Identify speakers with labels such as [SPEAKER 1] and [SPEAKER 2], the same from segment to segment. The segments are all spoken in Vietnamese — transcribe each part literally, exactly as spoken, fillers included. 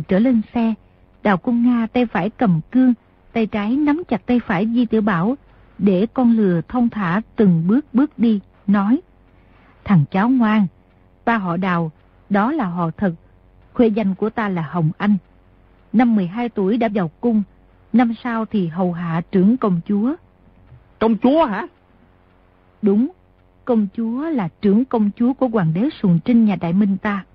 [SPEAKER 1] trở lên xe. Đào Cung Nga tay phải cầm cương, tay trái nắm chặt tay phải Di Tiểu Bảo, để con lừa thông thả từng bước bước đi, nói: Thằng cháu ngoan, ta họ Đào, đó là họ thật. Khuê danh của ta là Hồng Anh. Năm mười hai tuổi đã vào cung, năm sau thì hầu hạ trưởng công chúa.
[SPEAKER 2] Công chúa hả?
[SPEAKER 1] Đúng, công chúa là trưởng công chúa của hoàng đế Sùng Trinh nhà Đại Minh ta.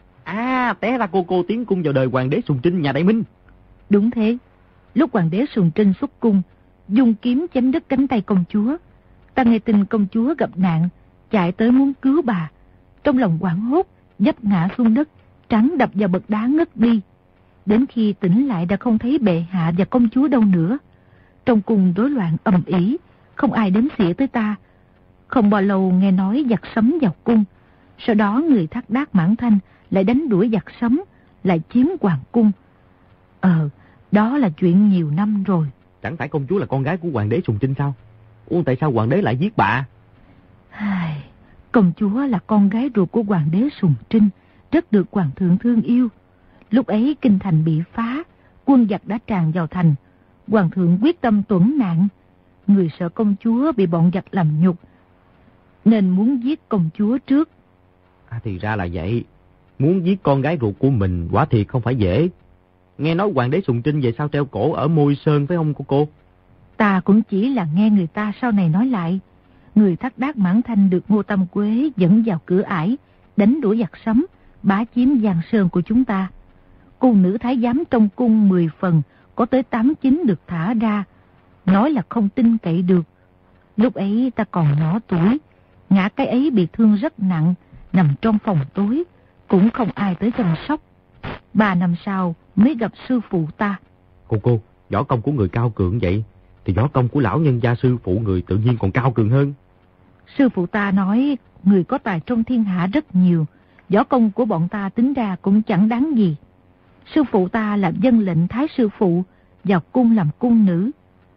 [SPEAKER 2] À, té ra cô cô tiến cung vào đời hoàng đế Sùng Trinh nhà Đại Minh.
[SPEAKER 1] Đúng thế. Lúc hoàng đế Sùng Trinh xuất cung, dùng kiếm chém đứt cánh tay công chúa. Ta nghe tin công chúa gặp nạn, chạy tới muốn cứu bà. Trong lòng hoảng hốt, vấp ngã xuống đất, trắng đập vào bậc đá ngất đi. Đến khi tỉnh lại đã không thấy bệ hạ và công chúa đâu nữa. Trong cung rối loạn ầm ĩ, không ai đếm xỉa tới ta. Không bao lâu nghe nói giặc sấm vào cung. Sau đó người Thác Đác Mãn Thanh lại đánh đuổi giặc sấm, lại chiếm hoàng cung. Ờ, đó là chuyện nhiều năm rồi.
[SPEAKER 2] Chẳng phải công chúa là con gái của hoàng đế Sùng Trinh sao? Ủa tại sao hoàng đế lại giết bà?
[SPEAKER 1] Ai, công chúa là con gái ruột của hoàng đế Sùng Trinh, rất được hoàng thượng thương yêu. Lúc ấy kinh thành bị phá, quân giặc đã tràn vào thành. Hoàng thượng quyết tâm tuẫn nạn. Người sợ công chúa bị bọn giặc làm nhục, nên muốn giết công chúa trước.
[SPEAKER 2] À thì ra là vậy. Muốn giết con gái ruột của mình quả thiệt không phải dễ. Nghe nói hoàng đế Sùng Trinh về sau treo cổ ở Môi Sơn phải không của cô?
[SPEAKER 1] Ta cũng chỉ là nghe người ta sau này nói lại. Người Thác Đác Mãn Thanh được Ngô Tam Quế dẫn vào cửa ải, đánh đuổi giặc sấm, bá chiếm Giang Sơn của chúng ta. Cung nữ thái giám trong cung mười phần, có tới tám chín được thả ra. Nói là không tin cậy được. Lúc ấy ta còn nhỏ tuổi, ngã cái ấy bị thương rất nặng, nằm trong phòng tối, cũng không ai tới chăm sóc. Ba năm sau mới gặp sư phụ ta.
[SPEAKER 2] Cô cô, võ công của người cao cường vậy, thì võ công của lão nhân gia sư phụ người tự nhiên còn cao cường hơn.
[SPEAKER 1] Sư phụ ta nói người có tài trong thiên hạ rất nhiều, võ công của bọn ta tính ra cũng chẳng đáng gì. Sư phụ ta là vâng lệnh thái sư phụ vào cung làm cung nữ.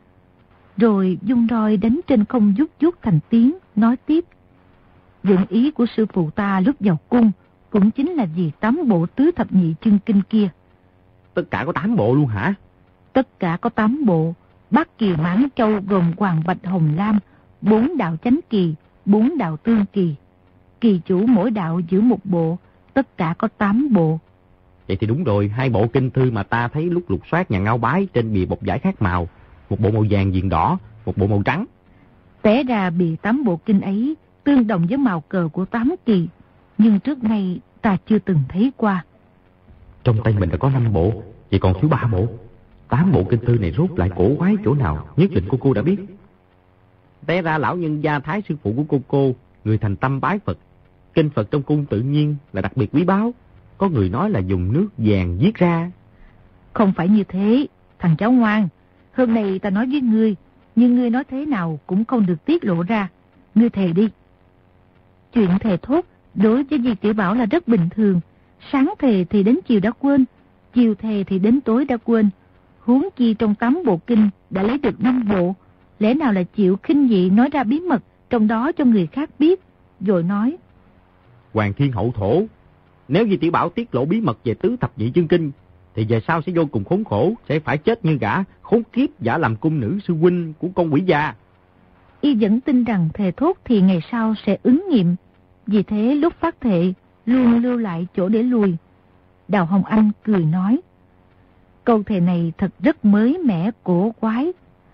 [SPEAKER 1] Rồi dung roi đánh trên không vút vút thành tiếng, nói tiếp: dụng ý của sư phụ ta lúc vào cung cũng chính là vì tám bộ tứ thập nhị chân kinh kia.
[SPEAKER 2] Tất cả có tám bộ luôn hả?
[SPEAKER 1] Tất cả có tám bộ. Bát kỳ mãn châu gồm hoàng bạch hồng lam, bốn đạo chánh kỳ, bốn đạo tương kỳ. Kỳ chủ mỗi đạo giữ một bộ, tất cả có tám bộ.
[SPEAKER 2] Vậy thì đúng rồi, hai bộ kinh thư mà ta thấy lúc lục soát nhà Ngao Bái trên bìa bọc vải khác màu. Một bộ màu vàng viền đỏ, một bộ màu trắng.
[SPEAKER 1] Té ra bìa tám bộ kinh ấy tương đồng với màu cờ của tám kỳ, nhưng trước nay ta chưa từng thấy qua.
[SPEAKER 2] Trong tay mình đã có năm bộ, chỉ còn thiếu ba bộ. Tám bộ kinh thư này rốt lại cổ quái chỗ nào, nhất định cô cô đã biết. Té ra lão nhân gia thái sư phụ của cô cô, người thành tâm bái Phật. Kinh Phật trong cung tự nhiên là đặc biệt quý báu. Có người nói là dùng nước vàng viết ra.
[SPEAKER 1] Không phải như thế, thằng cháu ngoan. Hôm nay ta nói với ngươi, nhưng ngươi nói thế nào cũng không được tiết lộ ra. Ngươi thề đi. Chuyện thề thốt đối với Di Tiểu Bảo là rất bình thường. Sáng thề thì đến chiều đã quên, chiều thề thì đến tối đã quên. Huống chi trong tám bộ kinh đã lấy được năm bộ, lẽ nào là chịu khinh dị nói ra bí mật trong đó cho người khác biết, rồi nói:
[SPEAKER 2] Hoàng thiên hậu thổ, nếu Di Tiểu Bảo tiết lộ bí mật về tứ thập nhị chân kinh, thì về sau sẽ vô cùng khốn khổ, sẽ phải chết như gã khốn kiếp giả làm cung nữ sư huynh của con quỷ già.
[SPEAKER 1] Y vẫn tin rằng thề thốt thì ngày sau sẽ ứng nghiệm, vì thế lúc phát thệ luôn lưu lại chỗ để lùi. Đào Hồng Anh cười nói: câu thề này thật rất mới mẻ cổ quái.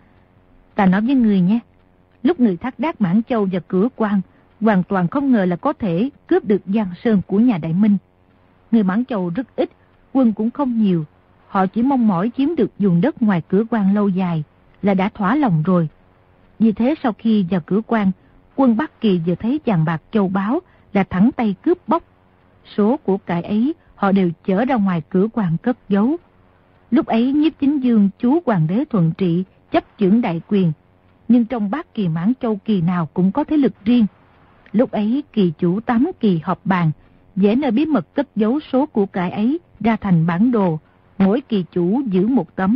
[SPEAKER 1] Ta nói với người nhé, lúc người Thác Đác Mãn Châu và Cửa Quan hoàn toàn không ngờ là có thể cướp được Giang Sơn của nhà Đại Minh. Người Mãn Châu rất ít, quân cũng không nhiều, họ chỉ mong mỏi chiếm được vùng đất ngoài Cửa Quan lâu dài là đã thỏa lòng rồi. Vì thế sau khi vào Cửa Quan, quân Bắc Kỳ vừa thấy vàng bạc châu báu là thẳng tay cướp bóc. Số của cải ấy họ đều chở ra ngoài Cửa Quan cất giấu. Lúc ấy Nhiếp Chính Dương chú hoàng đế thuận trị chấp chưởng đại quyền, nhưng trong Bát Kỳ Mãn Châu kỳ nào cũng có thế lực riêng. Lúc ấy kỳ chủ tám kỳ họp bàn, vẽ nơi bí mật cất giấu số của cải ấy ra thành bản đồ, mỗi kỳ chủ giữ một tấm.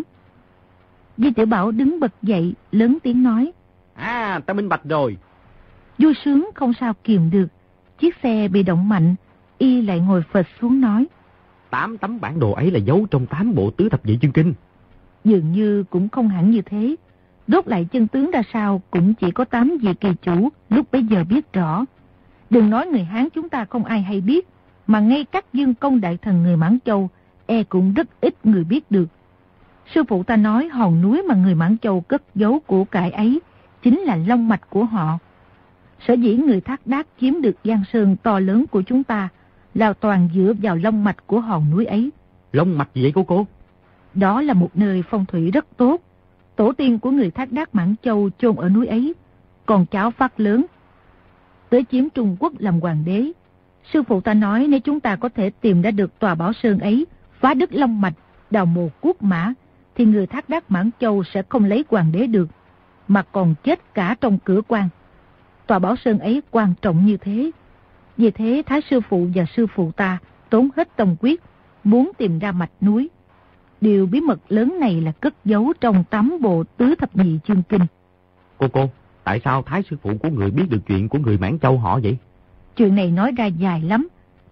[SPEAKER 1] Di Tiểu Bảo đứng bật dậy, lớn tiếng nói:
[SPEAKER 2] À, ta minh bạch rồi.
[SPEAKER 1] Vui sướng không sao kiềm được, chiếc xe bị động mạnh, y lại ngồi phịch xuống nói:
[SPEAKER 2] tám tấm bản đồ ấy là giấu trong tám bộ tứ thập nhị chương kinh.
[SPEAKER 1] Dường như cũng không hẳn như thế. Đốt lại chân tướng ra sao cũng chỉ có tám vị kỳ chủ lúc bấy giờ biết rõ. Đừng nói người Hán chúng ta không ai hay biết, mà ngay các dương công đại thần người Mãn Châu e cũng rất ít người biết được. Sư phụ ta nói hòn núi mà người Mãn Châu cất giấu của cải ấy chính là long mạch của họ. Sở dĩ người Thác Đác chiếm được giang sơn to lớn của chúng ta là toàn dựa vào long mạch của hòn núi ấy.
[SPEAKER 2] Long mạch gì vậy cô cô?
[SPEAKER 1] Đó là một nơi phong thủy rất tốt. Tổ tiên của người Thác Đác Mãn Châu chôn ở núi ấy, còn cháu phát lớn tới chiếm Trung Quốc làm hoàng đế. Sư phụ ta nói nếu chúng ta có thể tìm ra được tòa bảo sơn ấy, phá đứt long mạch, đào mồ cuốc mã, thì người Thác Đác Mãn Châu sẽ không lấy hoàng đế được, mà còn chết cả trong cửa quan. Tòa bảo sơn ấy quan trọng như thế. Vì thế Thái sư phụ và sư phụ ta tốn hết tâm quyết, muốn tìm ra mạch núi. Điều bí mật lớn này là cất giấu trong tám bộ tứ thập nhị chương kinh.
[SPEAKER 2] Cô cô, tại sao Thái sư phụ của người biết được chuyện của người Mãn Châu họ vậy?
[SPEAKER 1] Chuyện này nói ra dài lắm.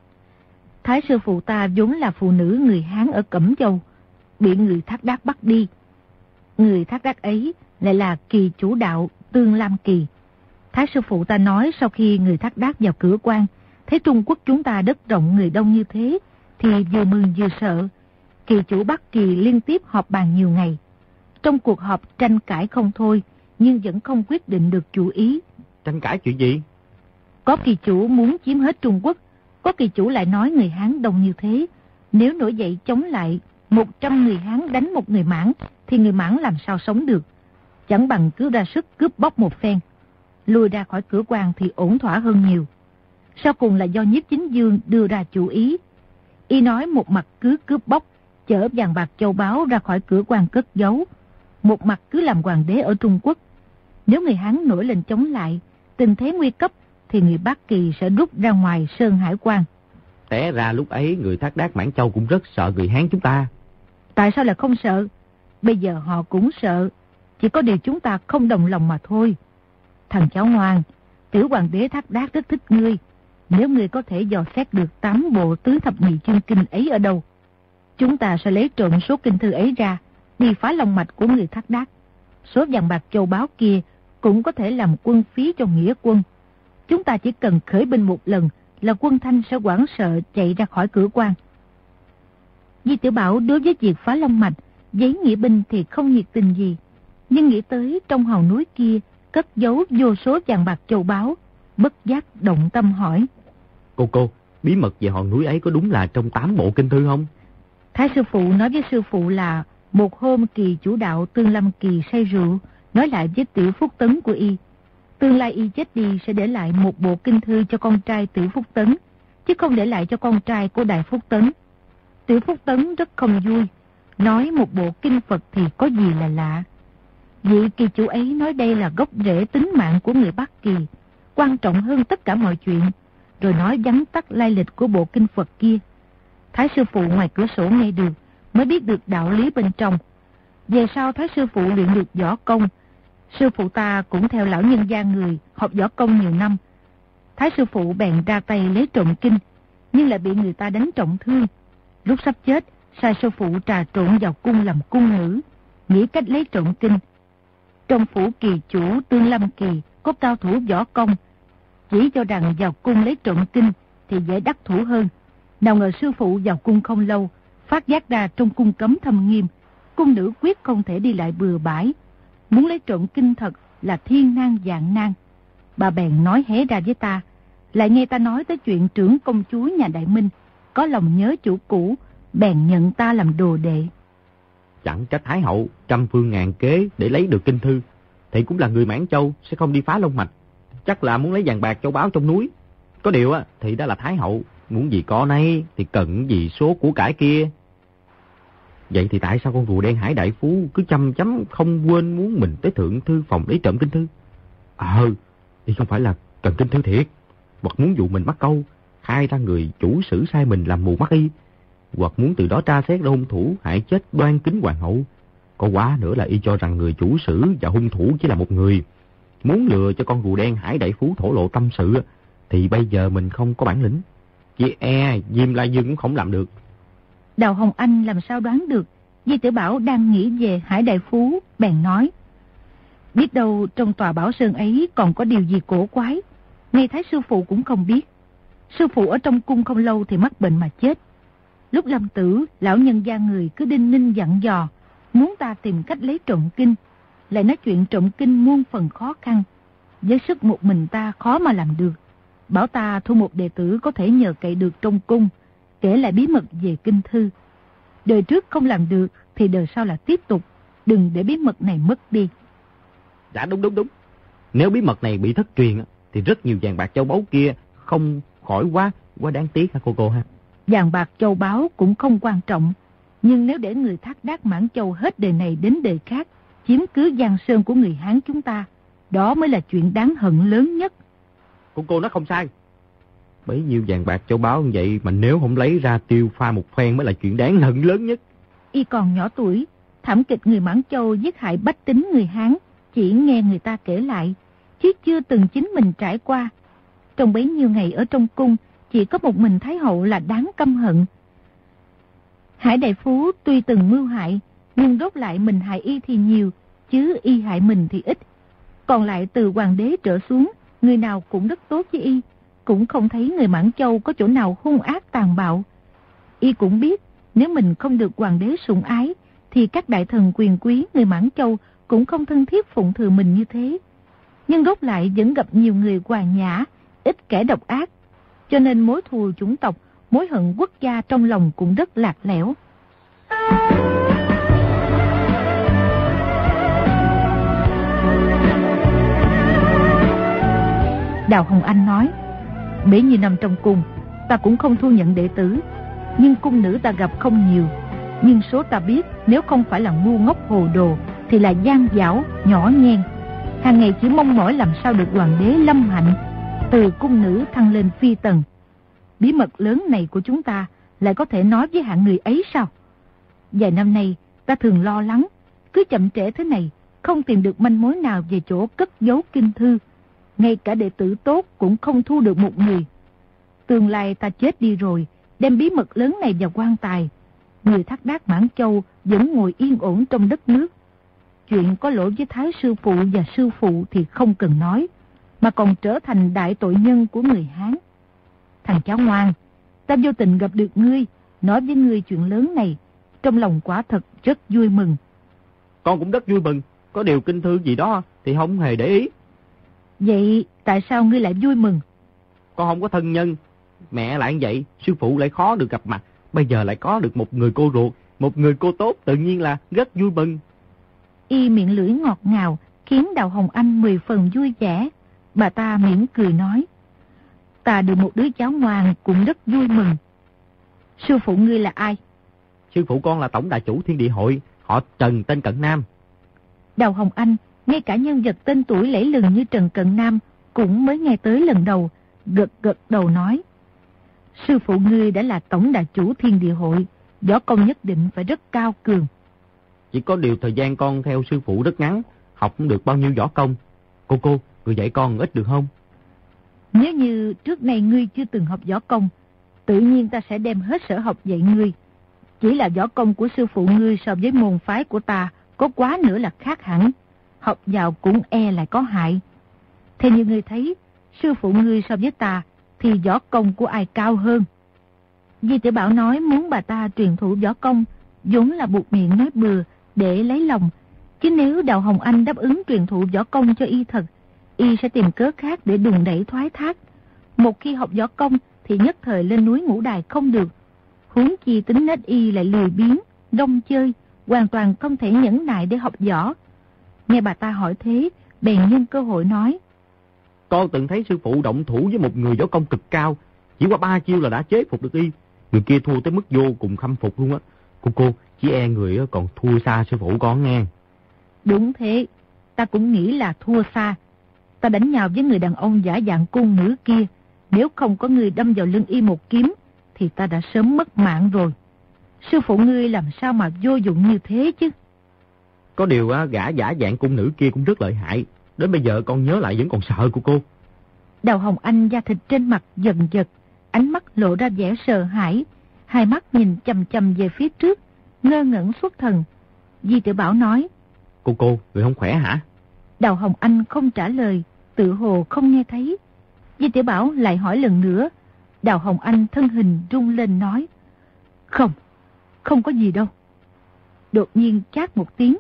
[SPEAKER 1] Thái sư phụ ta vốn là phụ nữ người Hán ở Cẩm Châu, bị người Thác Đác bắt đi. Người Thác Đác ấy lại là kỳ chủ đạo Tương Lam Kỳ. Thái sư phụ ta nói sau khi người Thác Đác vào cửa quan, thấy Trung Quốc chúng ta đất rộng người đông như thế, thì vừa mừng vừa sợ. Kỳ chủ Bắc Kỳ liên tiếp họp bàn nhiều ngày. Trong cuộc họp tranh cãi không thôi, nhưng vẫn không quyết định được chủ ý.
[SPEAKER 2] Tranh cãi chuyện gì?
[SPEAKER 1] Có kỳ chủ muốn chiếm hết Trung Quốc, có kỳ chủ lại nói người Hán đông như thế, nếu nổi dậy chống lại một trăm người Hán đánh một người Mãn, thì người Mãn làm sao sống được. Chẳng bằng cứ ra sức cướp bóc một phen, lùi ra khỏi cửa quan thì ổn thỏa hơn nhiều. Sau cùng là do Nhiếp Chính Dương đưa ra chủ ý. Y nói một mặt cứ cướp bóc, chở vàng bạc châu báu ra khỏi cửa quan cất giấu, một mặt cứ làm hoàng đế ở Trung Quốc. Nếu người Hán nổi lên chống lại, tình thế nguy cấp, thì người Bắc Kỳ sẽ rút ra ngoài Sơn Hải quan.
[SPEAKER 2] Té ra lúc ấy người Thác Đác Mãn Châu cũng rất sợ người Hán chúng ta.
[SPEAKER 1] Tại sao lại không sợ? Bây giờ họ cũng sợ, chỉ có điều chúng ta không đồng lòng mà thôi. Thằng cháu ngoan, tiểu hoàng đế Thác Đác rất thích ngươi. Nếu ngươi có thể dò xét được tám bộ tứ thập nhị chương kinh ấy ở đâu, chúng ta sẽ lấy trộm số kinh thư ấy ra, đi phá long mạch của người Thác Đác. Số vàng bạc châu báu kia cũng có thể làm quân phí cho nghĩa quân. Chúng ta chỉ cần khởi binh một lần là quân Thanh sẽ hoảng sợ chạy ra khỏi cửa quan. Di Tiểu Bảo đối với việc phá long mạch, giấy nghĩa binh thì không nhiệt tình gì, nhưng nghĩ tới trong hòn núi kia cất giấu vô số vàng bạc châu báu, bất giác động tâm hỏi.
[SPEAKER 2] Cô cô, bí mật về hòn núi ấy có đúng là trong tám bộ kinh thư không?
[SPEAKER 1] Thái sư phụ nói với sư phụ là một hôm kỳ chủ đạo Tương Lâm Kỳ say rượu, nói lại với Tiểu Phúc Tấn của y. Tương lai y chết đi sẽ để lại một bộ kinh thư cho con trai Tiểu Phúc Tấn, chứ không để lại cho con trai của Đại Phúc Tấn. Tiểu Phúc Tấn rất không vui, nói một bộ kinh Phật thì có gì là lạ. Vị kỳ chủ ấy nói đây là gốc rễ tính mạng của người Bắc Kỳ, quan trọng hơn tất cả mọi chuyện, rồi nói vắn tắt lai lịch của bộ kinh Phật kia. Thái sư phụ ngoài cửa sổ nghe được, mới biết được đạo lý bên trong. Về sau Thái sư phụ luyện được võ công. Sư phụ ta cũng theo lão nhân gia người học võ công nhiều năm. Thái sư phụ bèn ra tay lấy trộm kinh, nhưng lại bị người ta đánh trọng thương. Lúc sắp chết, sai sư phụ trà trộn vào cung làm cung nữ, nghĩ cách lấy trộm kinh. Trong phủ kỳ chủ Tương Lâm Kỳ có cao thủ võ công, chỉ cho rằng vào cung lấy trộm kinh thì dễ đắc thủ hơn. Nào ngờ sư phụ vào cung không lâu, phát giác ra trong cung cấm thâm nghiêm, cung nữ quyết không thể đi lại bừa bãi. Muốn lấy trộm kinh thật là thiên nan vạn nan. Bà bèn nói hé ra với ta, lại nghe ta nói tới chuyện trưởng công chúa nhà Đại Minh, có lòng nhớ chủ cũ, bèn nhận ta làm đồ đệ.
[SPEAKER 2] Chẳng trách Thái hậu trăm phương ngàn kế để lấy được kinh thư, thì cũng là người Mãn Châu sẽ không đi phá long mạch, chắc là muốn lấy vàng bạc châu báu trong núi. Có điều á thì đó là Thái hậu, muốn gì có nấy thì cần gì số của cải kia. Vậy thì tại sao con rùa đen Hải đại phú cứ chăm chăm không quên muốn mình tới thượng thư phòng lấy trộm kinh thư? Ờ, thì không phải là cần kinh thư thiệt, hoặc muốn dụ mình bắt câu, khai ra người chủ sử sai mình làm mù mắt y, hoặc muốn từ đó tra xét ra hung thủ hại chết Đoan Kính hoàng hậu. Có quá nữa là y cho rằng người chủ sử và hung thủ chỉ là một người. Muốn lừa cho con rùa đen Hải đại phú thổ lộ tâm sự thì bây giờ mình không có bản lĩnh, chỉ e Diêm La Dương cũng không làm được.
[SPEAKER 1] Đào Hồng Anh làm sao đoán được Di Tiểu Bảo đang nghĩ về Hải Đại Phú, bèn nói. Biết đâu trong tòa bảo sơn ấy còn có điều gì cổ quái, ngay Thái sư phụ cũng không biết. Sư phụ ở trong cung không lâu thì mắc bệnh mà chết. Lúc lâm tử, lão nhân gia người cứ đinh ninh dặn dò, muốn ta tìm cách lấy trộm kinh, lại nói chuyện trộm kinh muôn phần khó khăn. Với sức một mình ta khó mà làm được. Bảo ta thu một đệ tử có thể nhờ cậy được trong cung, kể lại bí mật về kinh thư. Đời trước không làm được thì đời sau là tiếp tục, đừng để bí mật này mất đi.
[SPEAKER 2] Dạ đúng đúng đúng. Nếu bí mật này bị thất truyền thì rất nhiều vàng bạc châu báu kia không khỏi quá, quá đáng tiếc ha cô cô ha.
[SPEAKER 1] Vàng bạc châu báu cũng không quan trọng, nhưng nếu để người Thác Đác Mãn Châu hết đời này đến đời khác chiếm cứ Giang Sơn của người Hán chúng ta, đó mới là chuyện đáng hận lớn nhất.
[SPEAKER 2] Cô cô nói không sai. Bấy nhiêu vàng bạc châu báu như vậy mà nếu không lấy ra tiêu pha một phen mới là chuyện đáng hận lớn nhất.
[SPEAKER 1] Y còn nhỏ tuổi, thảm kịch người Mãn Châu giết hại bách tính người Hán chỉ nghe người ta kể lại, chứ chưa từng chính mình trải qua. Trong bấy nhiêu ngày ở trong cung, chỉ có một mình Thái hậu là đáng căm hận. Hải Đại Phú tuy từng mưu hại, nhưng đốt lại mình hại y thì nhiều, chứ y hại mình thì ít. Còn lại từ hoàng đế trở xuống, người nào cũng rất tốt với y, cũng không thấy người Mãn Châu có chỗ nào hung ác tàn bạo. Y cũng biết, nếu mình không được hoàng đế sủng ái, thì các đại thần quyền quý người Mãn Châu cũng không thân thiết phụng thừa mình như thế. Nhưng đốt lại vẫn gặp nhiều người hòa nhã, ít kẻ độc ác, cho nên mối thù chủng tộc, mối hận quốc gia trong lòng cũng rất lạc lẽo. Đào Hồng Anh nói, bấy nhiêu năm trong cung, ta cũng không thu nhận đệ tử, nhưng cung nữ ta gặp không nhiều. Nhưng số ta biết, nếu không phải là ngu ngốc hồ đồ, thì là gian dảo, nhỏ nhen. Hàng ngày chỉ mong mỏi làm sao được hoàng đế lâm hạnh, từ cung nữ thăng lên phi tần. Bí mật lớn này của chúng ta lại có thể nói với hạng người ấy sao? Vài năm nay, ta thường lo lắng, cứ chậm trễ thế này, không tìm được manh mối nào về chỗ cất giấu kinh thư. Ngay cả đệ tử tốt cũng không thu được một người. Tương lai ta chết đi rồi, đem bí mật lớn này vào quan tài, người Thác Đác Mãn Châu vẫn ngồi yên ổn trong đất nước. Chuyện có lỗi với Thái sư phụ và sư phụ thì không cần nói, mà còn trở thành đại tội nhân của người Hán. Thằng cháu ngoan, ta vô tình gặp được ngươi, nói với ngươi chuyện lớn này, trong lòng quả thật rất vui mừng.
[SPEAKER 2] Con cũng rất vui mừng, có điều kinh thư gì đó thì không hề để ý.
[SPEAKER 1] Vậy tại sao ngươi lại vui mừng?
[SPEAKER 2] Con không có thân nhân, mẹ lại như vậy, sư phụ lại khó được gặp mặt, bây giờ lại có được một người cô ruột, một người cô tốt, tự nhiên là rất vui mừng.
[SPEAKER 1] Y miệng lưỡi ngọt ngào, khiến Đào Hồng Anh mười phần vui vẻ. Bà ta mỉm cười nói, ta được một đứa cháu ngoan cũng rất vui mừng. Sư phụ ngươi là ai?
[SPEAKER 2] Sư phụ con là tổng đại chủ Thiên Địa Hội, họ Trần tên Cận Nam.
[SPEAKER 1] Đào Hồng Anh, ngay cả nhân vật tên tuổi lẫy lừng như Trần Cận Nam cũng mới nghe tới lần đầu, gật gật đầu nói, sư phụ ngươi đã là tổng đại chủ Thiên Địa Hội, võ công nhất định phải rất cao cường.
[SPEAKER 2] Chỉ có điều thời gian con theo sư phụ rất ngắn, học không được bao nhiêu võ công. Cô cô, người dạy con ít được không?
[SPEAKER 1] Nếu như trước nay ngươi chưa từng học võ công, tự nhiên ta sẽ đem hết sở học dạy ngươi. Chỉ là võ công của sư phụ ngươi so với môn phái của ta có quá nữa là khác hẳn, học vào cũng e lại có hại. Theo như ngươi thấy, sư phụ ngươi so với ta thì võ công của ai cao hơn? Di Tiểu Bảo nói muốn bà ta truyền thụ võ công, vốn là buộc miệng nói bừa để lấy lòng. Chứ nếu Đào Hồng Anh đáp ứng truyền thụ võ công cho y thật, y sẽ tìm cớ khác để đùn đẩy thoái thác. Một khi học võ công thì nhất thời lên núi Ngũ Đài không được. Huống chi tính nết y lại lười biếng, đông chơi, hoàn toàn không thể nhẫn nại để học võ. Nghe bà ta hỏi thế, bèn nhân cơ hội nói,
[SPEAKER 2] con từng thấy sư phụ động thủ với một người võ công cực cao, chỉ qua ba chiêu là đã chế phục được y. Người kia thua tới mức vô cùng khâm phục luôn á. Cô cô, chỉ e người còn thua xa sư phụ con nghe.
[SPEAKER 1] Đúng thế, ta cũng nghĩ là thua xa. Ta đánh nhau với người đàn ông giả dạng cung nữ kia, nếu không có người đâm vào lưng y một kiếm, thì ta đã sớm mất mạng rồi. Sư phụ ngươi làm sao mà vô dụng như thế chứ?
[SPEAKER 2] Có điều á, gã giả dạng cung nữ kia cũng rất lợi hại. Đến bây giờ con nhớ lại vẫn còn sợ của cô.
[SPEAKER 1] Đào Hồng Anh da thịt trên mặt dần dật, ánh mắt lộ ra vẻ sợ hãi. hai mắt nhìn chằm chằm về phía trước, ngơ ngẩn xuất thần. Di Tiểu Bảo nói:
[SPEAKER 2] Cô cô, người không khỏe hả?
[SPEAKER 1] Đào Hồng Anh không trả lời, tự hồ không nghe thấy. Di Tiểu Bảo lại hỏi lần nữa. Đào Hồng Anh thân hình rung lên nói: Không, không có gì đâu. Đột nhiên chát một tiếng,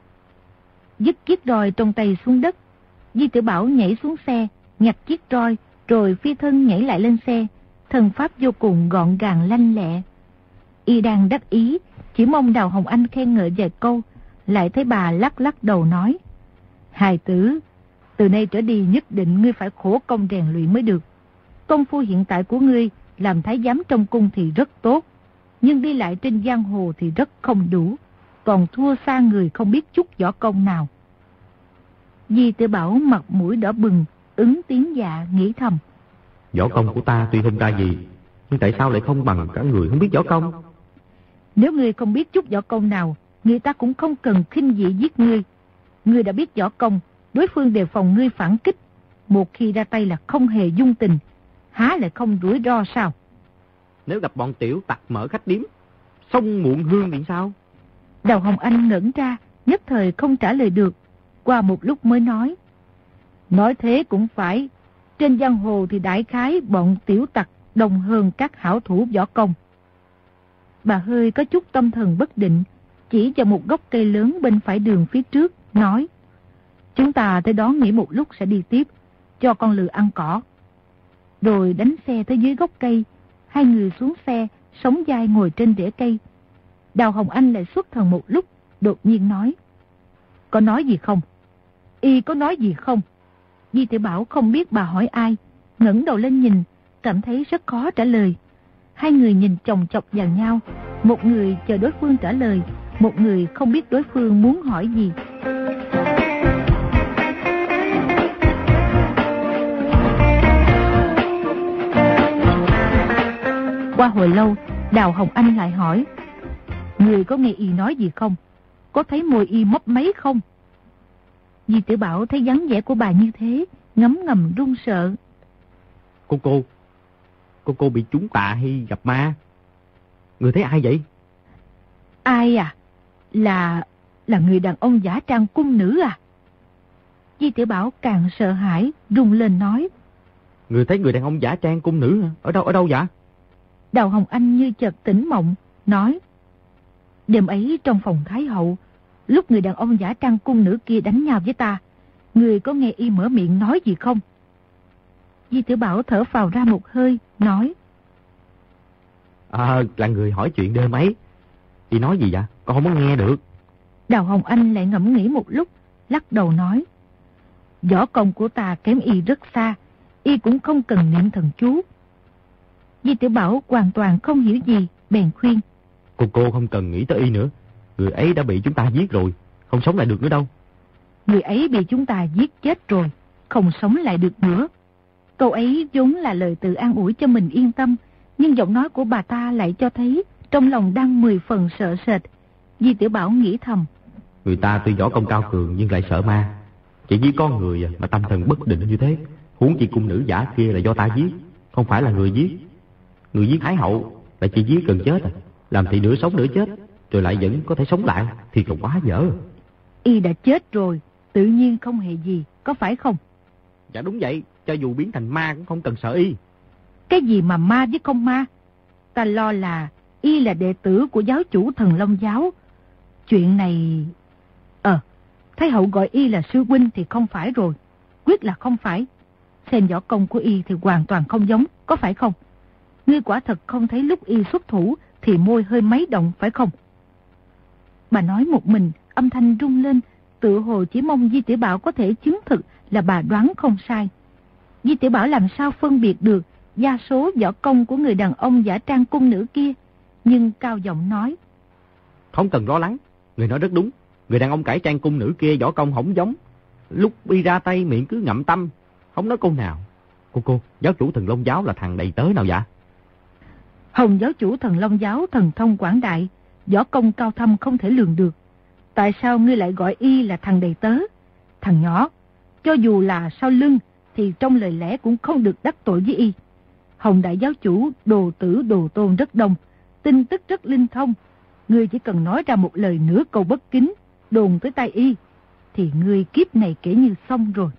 [SPEAKER 1] dứt chiếc roi trong tay xuống đất. Di Tiểu Bảo nhảy xuống xe, nhặt chiếc roi, rồi phi thân nhảy lại lên xe, thần pháp vô cùng gọn gàng lanh lẹ. Y đang đắc ý, chỉ mong Đào Hồng Anh khen ngợi vài câu, lại thấy bà lắc lắc đầu nói: Hài tử, từ nay trở đi nhất định ngươi phải khổ công rèn luyện mới được. Công phu hiện tại của ngươi làm thái giám trong cung thì rất tốt, nhưng đi lại trên giang hồ thì rất không đủ, còn thua xa người không biết chút võ công nào. Di Tiểu Bảo mặt mũi đỏ bừng, ứng tiếng dạ nghĩ thầm:
[SPEAKER 2] Võ công của ta tuy không ra gì, nhưng tại sao lại không bằng cả người không biết võ công?
[SPEAKER 1] Nếu ngươi không biết chút võ công nào, người ta cũng không cần khinh dị giết ngươi. Ngươi đã biết võ công, đối phương đề phòng ngươi phản kích, một khi ra tay là không hề dung tình, há lại không rủi ro sao?
[SPEAKER 2] Nếu gặp bọn tiểu tặc mở khách điếm, xông muộn hương thì sao?
[SPEAKER 1] Đào Hồng Anh ngẩn ra, nhất thời không trả lời được. Qua một lúc mới nói: Nói thế cũng phải, trên giang hồ thì đại khái bọn tiểu tặc đồng hơn các hảo thủ võ công. Bà hơi có chút tâm thần bất định, chỉ cho một gốc cây lớn bên phải đường phía trước, nói: Chúng ta tới đó nghỉ một lúc sẽ đi tiếp, cho con lừa ăn cỏ. Rồi đánh xe tới dưới gốc cây, hai người xuống xe, sống dai ngồi trên rễ cây. Đào Hồng Anh lại xuất thần một lúc, đột nhiên nói: Có nói gì không? Y có nói gì không? Di Tiểu Bảo không biết bà hỏi ai, ngẩng đầu lên nhìn, cảm thấy rất khó trả lời. Hai người nhìn chồng chọc vào nhau, một người chờ đối phương trả lời, một người không biết đối phương muốn hỏi gì. Qua hồi lâu, Đào Hồng Anh lại hỏi: Người có nghe Y nói gì không? Có thấy môi Y mấp máy không? Di Tiểu Bảo thấy dáng vẻ của bà như thế, ngấm ngầm run sợ.
[SPEAKER 2] Cô cô, cô cô bị trúng tà hay gặp ma? Người thấy ai vậy?
[SPEAKER 1] Ai à? Là... là người đàn ông giả trang cung nữ à? Di Tiểu Bảo càng sợ hãi, run lên nói:
[SPEAKER 2] Người thấy người đàn ông giả trang cung nữ hả? Ở đâu, ở đâu vậy?
[SPEAKER 1] Đào Hồng Anh như chợt tỉnh mộng, nói: Đêm ấy trong phòng Thái Hậu, lúc người đàn ông giả trang cung nữ kia đánh nhau với ta, người có nghe Y mở miệng nói gì không? Di Tiểu Bảo thở phào ra một hơi, nói:
[SPEAKER 2] À, là người hỏi chuyện đêm ấy. Y nói gì vậy? Con không có nghe được.
[SPEAKER 1] Đào Hồng Anh lại ngẫm nghĩ một lúc, lắc đầu nói: Võ công của ta kém Y rất xa, Y cũng không cần niệm thần chú. Di Tiểu Bảo hoàn toàn không hiểu gì, bèn khuyên:
[SPEAKER 2] Cô cô không cần nghĩ tới Y nữa. Người ấy đã bị chúng ta giết rồi, không sống lại được nữa đâu.
[SPEAKER 1] Người ấy bị chúng ta giết chết rồi, không sống lại được nữa. Câu ấy vốn là lời tự an ủi cho mình yên tâm, nhưng giọng nói của bà ta lại cho thấy trong lòng đang mười phần sợ sệt. Di Tiểu Bảo nghĩ thầm:
[SPEAKER 2] Người ta tuy võ công cao cường nhưng lại sợ ma. Chỉ với con người mà tâm thần bất định như thế, huống chi cung nữ giả kia là do ta giết, không phải là người giết. Người giết Thái Hậu là chỉ giết gần chết à, làm thị nửa sống nửa chết, rồi lại vẫn có thể sống lại thì còn quá dở.
[SPEAKER 1] Y đã chết rồi, tự nhiên không hề gì, có phải không?
[SPEAKER 2] Dạ đúng vậy, cho dù biến thành ma cũng không cần sợ Y.
[SPEAKER 1] Cái gì mà ma với không ma? Ta lo là Y là đệ tử của giáo chủ Thần Long Giáo. Chuyện này... Ờ, Thái Hậu gọi Y là sư huynh thì không phải rồi. Quyết là không phải. Xem võ công của Y thì hoàn toàn không giống, có phải không? Ngươi quả thật không thấy lúc Y xuất thủ thì môi hơi mấy động, phải không? Bà nói một mình, âm thanh rung lên, tự hồ chỉ mong Di Tiểu Bảo có thể chứng thực là bà đoán không sai. Di Tiểu Bảo làm sao phân biệt được gia số võ công của người đàn ông giả trang cung nữ kia, nhưng cao giọng nói:
[SPEAKER 2] Không cần lo lắng, người nói rất đúng. Người đàn ông cải trang cung nữ kia võ công không giống. Lúc Y ra tay miệng cứ ngậm tâm, không nói câu nào. Cô cô, giáo chủ Thần Long Giáo là thằng đầy tớ nào vậy?
[SPEAKER 1] Hồng giáo chủ Thần Long Giáo thần thông quảng đại, võ công cao thâm không thể lường được. Tại sao ngươi lại gọi Y là thằng đầy tớ? Thằng nhỏ, cho dù là sau lưng thì trong lời lẽ cũng không được đắc tội với Y. Hồng đại giáo chủ đồ tử đồ tôn rất đông, tin tức rất linh thông. Ngươi chỉ cần nói ra một lời nửa câu bất kính, đồn tới tai y, thì ngươi kiếp này kể như xong rồi.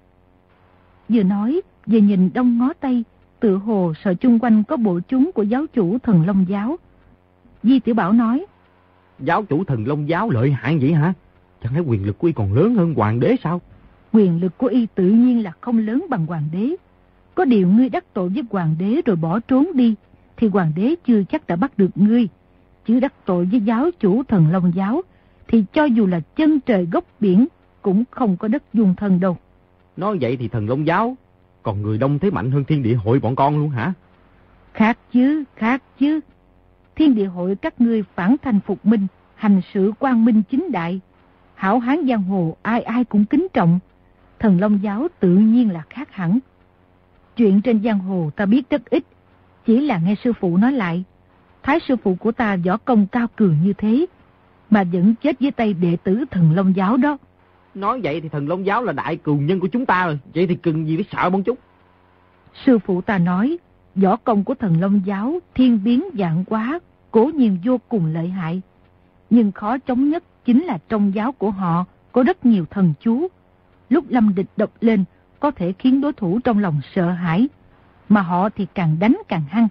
[SPEAKER 1] Vừa nói, vừa nhìn đông ngó tây, tự hồ sợ chung quanh có bộ chúng của giáo chủ Thần Long giáo. Di Tiểu Bảo nói,
[SPEAKER 2] giáo chủ Thần Long giáo lợi hại vậy hả? Chẳng lẽ quyền lực của y còn lớn hơn hoàng đế sao?
[SPEAKER 1] Quyền lực của y tự nhiên là không lớn bằng hoàng đế. Có điều ngươi đắc tội với hoàng đế rồi bỏ trốn đi, thì hoàng đế chưa chắc đã bắt được ngươi. Chứ đắc tội với giáo chủ Thần Long giáo, thì cho dù là chân trời góc biển, cũng không có đất dung thân đâu.
[SPEAKER 2] Nói vậy thì Thần Long giáo, còn người đông thế mạnh hơn Thiên Địa hội bọn con luôn hả?
[SPEAKER 1] Khác chứ, khác chứ. Thiên Địa hội các ngươi phản thành phục minh, hành sự quang minh chính đại. Hảo hán giang hồ ai ai cũng kính trọng. Thần Long giáo tự nhiên là khác hẳn. Chuyện trên giang hồ ta biết rất ít, chỉ là nghe sư phụ nói lại. Thái sư phụ của ta võ công cao cường như thế, mà vẫn chết dưới tay đệ tử Thần Long giáo đó.
[SPEAKER 2] Nói vậy thì Thần Long giáo là đại cừu nhân của chúng ta rồi, vậy thì cần gì phải sợ bọn chúng?
[SPEAKER 1] Sư phụ ta nói, võ công của Thần Long giáo thiên biến vạn hóa, cố nhiên vô cùng lợi hại. Nhưng khó chống nhất chính là trong giáo của họ có rất nhiều thần chú. Lúc lâm địch độc lên, có thể khiến đối thủ trong lòng sợ hãi, mà họ thì càng đánh càng hăng.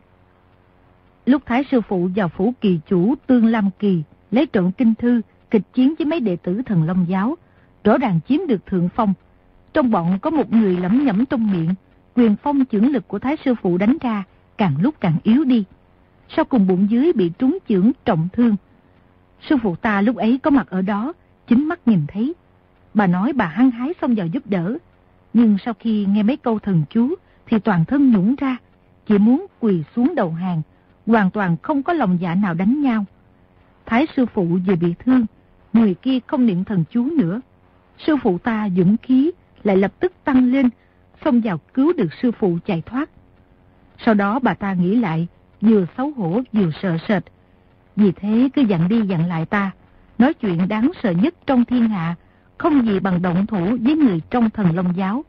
[SPEAKER 1] Lúc Thái sư phụ vào phủ kỳ chủ Tương Lam Kỳ lấy trộn kinh thư, kịch chiến với mấy đệ tử Thần Long giáo, rõ ràng chiếm được thượng phong. Trong bọn có một người lẩm nhẩm trong miệng, quyền phong chưởng lực của Thái sư phụ đánh ra càng lúc càng yếu đi. Sau cùng bụng dưới bị trúng chưởng trọng thương. Sư phụ ta lúc ấy có mặt ở đó, chính mắt nhìn thấy. Bà nói bà hăng hái xông vào giúp đỡ, nhưng sau khi nghe mấy câu thần chú thì toàn thân nhũn ra, chỉ muốn quỳ xuống đầu hàng, hoàn toàn không có lòng dạ nào đánh nhau. Thái sư phụ vừa bị thương, người kia không niệm thần chú nữa. Sư phụ ta dũng khí lại lập tức tăng lên, xông vào cứu được sư phụ chạy thoát. Sau đó bà ta nghĩ lại, vừa xấu hổ vừa sợ sệt. Vì thế cứ dặn đi dặn lại ta, nói chuyện đáng sợ nhất trong thiên hạ, không gì bằng động thủ với người trong Thần Long giáo.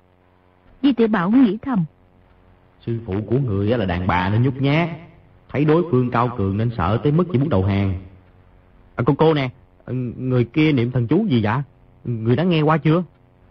[SPEAKER 1] Di Tiểu Bảo nghĩ thầm,
[SPEAKER 2] sư phụ của người là đàn bà nên nhút nhát, thấy đối phương cao cường nên sợ tới mức chỉ muốn đầu hàng. À, cô cô nè, người kia niệm thần chú gì vậy? Người đã nghe qua chưa?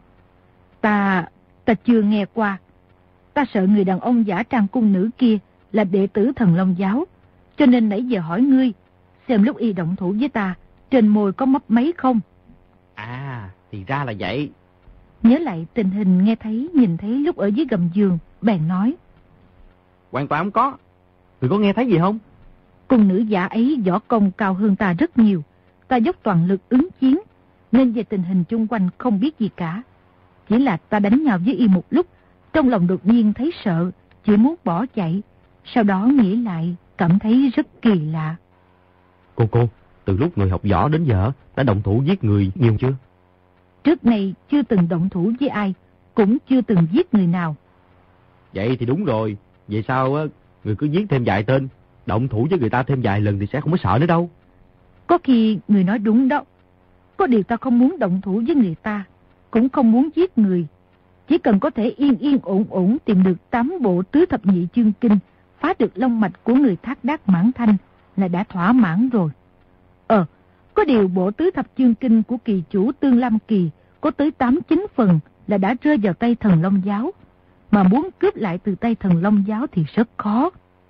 [SPEAKER 1] Ta, ta chưa nghe qua. Ta sợ người đàn ông giả trang cung nữ kia là đệ tử Thần Long giáo, cho nên nãy giờ hỏi ngươi, xem lúc y động thủ với ta, trên môi có mấp máy không?
[SPEAKER 2] À, thì ra là vậy.
[SPEAKER 1] Nhớ lại tình hình nghe thấy, nhìn thấy lúc ở dưới gầm giường, bèn nói,
[SPEAKER 2] hoàn toàn không có. Người có nghe thấy gì không?
[SPEAKER 1] Cung nữ giả ấy võ công cao hơn ta rất nhiều, ta dốc toàn lực ứng chiến, nên về tình hình chung quanh không biết gì cả. Chỉ là ta đánh nhau với y một lúc, trong lòng đột nhiên thấy sợ, chỉ muốn bỏ chạy. Sau đó nghĩ lại, cảm thấy rất kỳ lạ.
[SPEAKER 2] Cô cô, từ lúc người học võ đến giờ, đã động thủ giết người nhiều chưa?
[SPEAKER 1] Trước này chưa từng động thủ với ai, cũng chưa từng giết người nào.
[SPEAKER 2] Vậy thì đúng rồi, vậy sao á, người cứ giết thêm vài tên, động thủ với người ta thêm vài lần thì sẽ không có sợ nữa đâu.
[SPEAKER 1] Có khi người nói đúng đó. Có điều ta không muốn động thủ với người ta, cũng không muốn giết người. Chỉ cần có thể yên yên ổn ổn tìm được tám bộ tứ thập nhị chương kinh, phá được long mạch của người Thác Đác Mãn Thanh là đã thỏa mãn rồi. Ờ, có điều bộ tứ thập chương kinh của kỳ chủ Tương Lam Kỳ có tới tám chín phần là đã rơi vào tay Thần Long giáo, mà muốn cướp lại từ tay Thần Long giáo thì rất khó.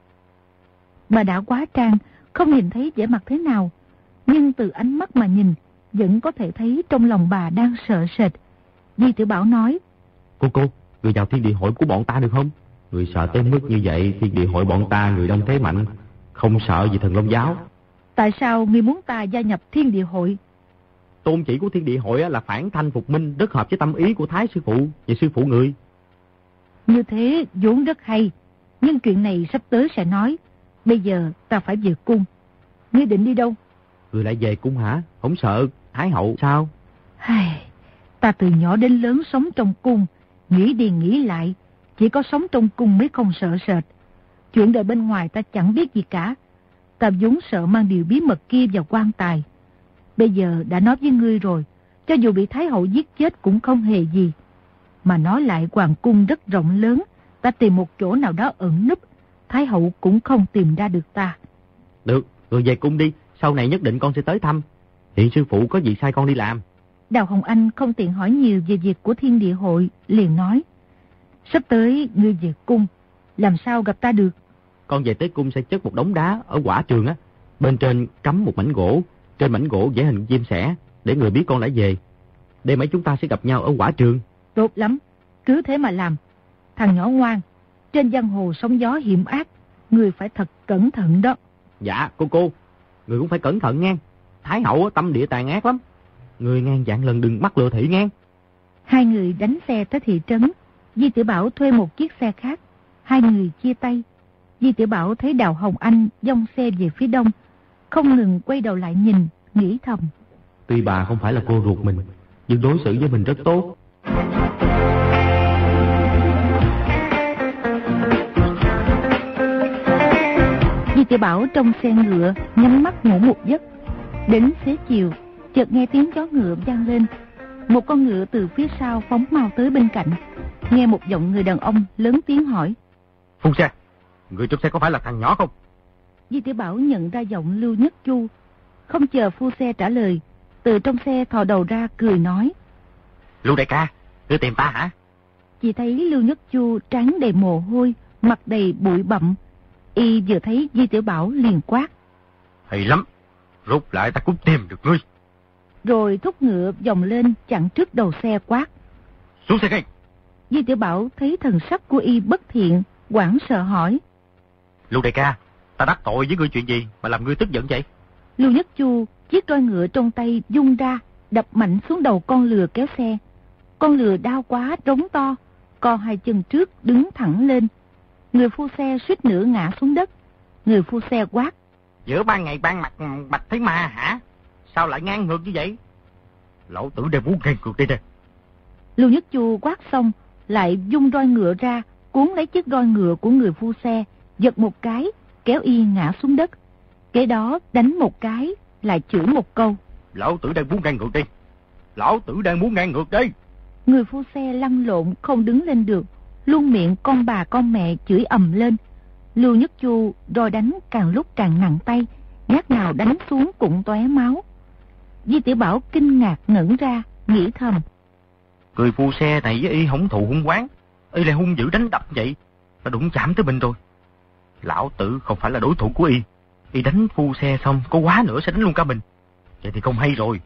[SPEAKER 1] Bà đã quá trang, không nhìn thấy vẻ mặt thế nào, nhưng từ ánh mắt mà nhìn, vẫn có thể thấy trong lòng bà đang sợ sệt. Di Tiểu Bảo nói,
[SPEAKER 2] cô cô, người vào Thiên Địa hội của bọn ta được không? Người sợ tới mức như vậy, Thiên Địa hội bọn ta người đông thế mạnh, không sợ gì Thần Long giáo.
[SPEAKER 1] Tại sao ngươi muốn ta gia nhập Thiên Địa hội?
[SPEAKER 2] Tôn chỉ của Thiên Địa hội là phản thanh phục minh, rất hợp với tâm ý của Thái sư phụ và sư phụ người.
[SPEAKER 1] Như thế vốn rất hay, nhưng chuyện này sắp tới sẽ nói. Bây giờ ta phải về cung. Ngươi định đi đâu?
[SPEAKER 2] Người lại về cung hả? Không sợ Thái hậu sao?
[SPEAKER 1] Ai, ta từ nhỏ đến lớn sống trong cung, nghĩ đi nghĩ lại, chỉ có sống trong cung mới không sợ sệt. Chuyện đời bên ngoài ta chẳng biết gì cả. Ta vốn sợ mang điều bí mật kia vào quan tài. Bây giờ đã nói với ngươi rồi, cho dù bị Thái hậu giết chết cũng không hề gì. Mà nói lại hoàng cung rất rộng lớn, ta tìm một chỗ nào đó ẩn núp, Thái hậu cũng không tìm ra được ta.
[SPEAKER 2] Được, người về cung đi, sau này nhất định con sẽ tới thăm. Hiện sư phụ có gì sai con đi làm.
[SPEAKER 1] Đào Hồng Anh không tiện hỏi nhiều về việc của Thiên Địa Hội, liền nói. Sắp tới ngươi về cung, làm sao gặp ta được?
[SPEAKER 2] Con về tới cung sẽ chất một đống đá ở quả trường á. Bên trên cắm một mảnh gỗ, trên mảnh gỗ vẽ hình chim sẻ, để người biết con đã về. Đêm ấy chúng ta sẽ gặp nhau ở quả trường.
[SPEAKER 1] Tốt lắm, cứ thế mà làm. Thằng nhỏ ngoan, trên giang hồ sóng gió hiểm ác, người phải thật cẩn thận đó.
[SPEAKER 2] Dạ, cô cô, người cũng phải cẩn thận nghe. Thái hậu tâm địa tàn ác lắm. Người ngang dạng lần đừng mắc lừa thị nghe.
[SPEAKER 1] Hai người đánh xe tới thị trấn. Di Tiểu Bảo thuê một chiếc xe khác. Hai người chia tay. Di Tiểu Bảo thấy Đào Hồng Anh dông xe về phía đông, không ngừng quay đầu lại nhìn, nghĩ thầm.
[SPEAKER 2] Tuy bà không phải là cô ruột mình, nhưng đối xử với mình rất tốt.
[SPEAKER 1] Di Tiểu Bảo trong xe ngựa nhắm mắt ngủ một giấc. Đến xế chiều, chợt nghe tiếng chó ngựa vang lên. Một con ngựa từ phía sau phóng mau tới bên cạnh. Nghe một giọng người đàn ông lớn tiếng hỏi.
[SPEAKER 2] Phu xe, người trong xe có phải là thằng nhỏ không?
[SPEAKER 1] Di Tiểu Bảo nhận ra giọng Lưu Nhất Chu. Không chờ phu xe trả lời, từ trong xe thò đầu ra cười nói.
[SPEAKER 2] Lưu đại ca, ngươi tìm ta hả?
[SPEAKER 1] Chỉ thấy Lưu Nhất Chu trán đầy mồ hôi, mặt đầy bụi bặm. Y vừa thấy Di Tiểu Bảo liền quát.
[SPEAKER 2] Hay lắm, rút lại ta cũng tìm được ngươi.
[SPEAKER 1] Rồi thúc ngựa vòng lên chặn trước đầu xe quát.
[SPEAKER 2] Xuống xe ngay.
[SPEAKER 1] Di Tiểu Bảo thấy thần sắc của Y bất thiện, hoảng sợ hỏi.
[SPEAKER 2] Lưu đại ca, ta đắc tội với ngươi chuyện gì mà làm ngươi tức giận vậy?
[SPEAKER 1] Lưu Nhất Chu chiếc roi ngựa trong tay vung ra, đập mạnh xuống đầu con lừa kéo xe. Con lừa đau quá rống to, co hai chân trước đứng thẳng lên. Người phu xe suýt nữa ngã xuống đất. Người phu xe quát.
[SPEAKER 2] Giữa ban ngày ban mặt bạch thấy ma hả? Sao lại ngang ngược như vậy? Lão tử đều muốn ngang ngược đi nè.
[SPEAKER 1] Lưu Nhất Chu quát xong, lại vung roi ngựa ra, cuốn lấy chiếc roi ngựa của người phu xe, giật một cái, kéo Y ngã xuống đất. Kế đó đánh một cái, lại chửi một câu.
[SPEAKER 2] Lão tử đang muốn ngang ngược đi. Lão tử đang muốn ngang ngược đi.
[SPEAKER 1] Người phu xe lăn lộn không đứng lên được, luôn miệng con bà con mẹ chửi ầm lên. Lưu Nhất Chu roi đánh càng lúc càng nặng tay, nhát nào đánh xuống cũng tóe máu. Di Tiểu Bảo kinh ngạc ngẩn ra, nghĩ thầm.
[SPEAKER 2] Người phu xe này với Y hổng thù hung quán, Y lại hung dữ đánh đập vậy, ta đụng chạm tới mình rồi. Lão tử không phải là đối thủ của Y. Y đánh phu xe xong, có quá nữa sẽ đánh luôn cả mình. Vậy thì không hay rồi.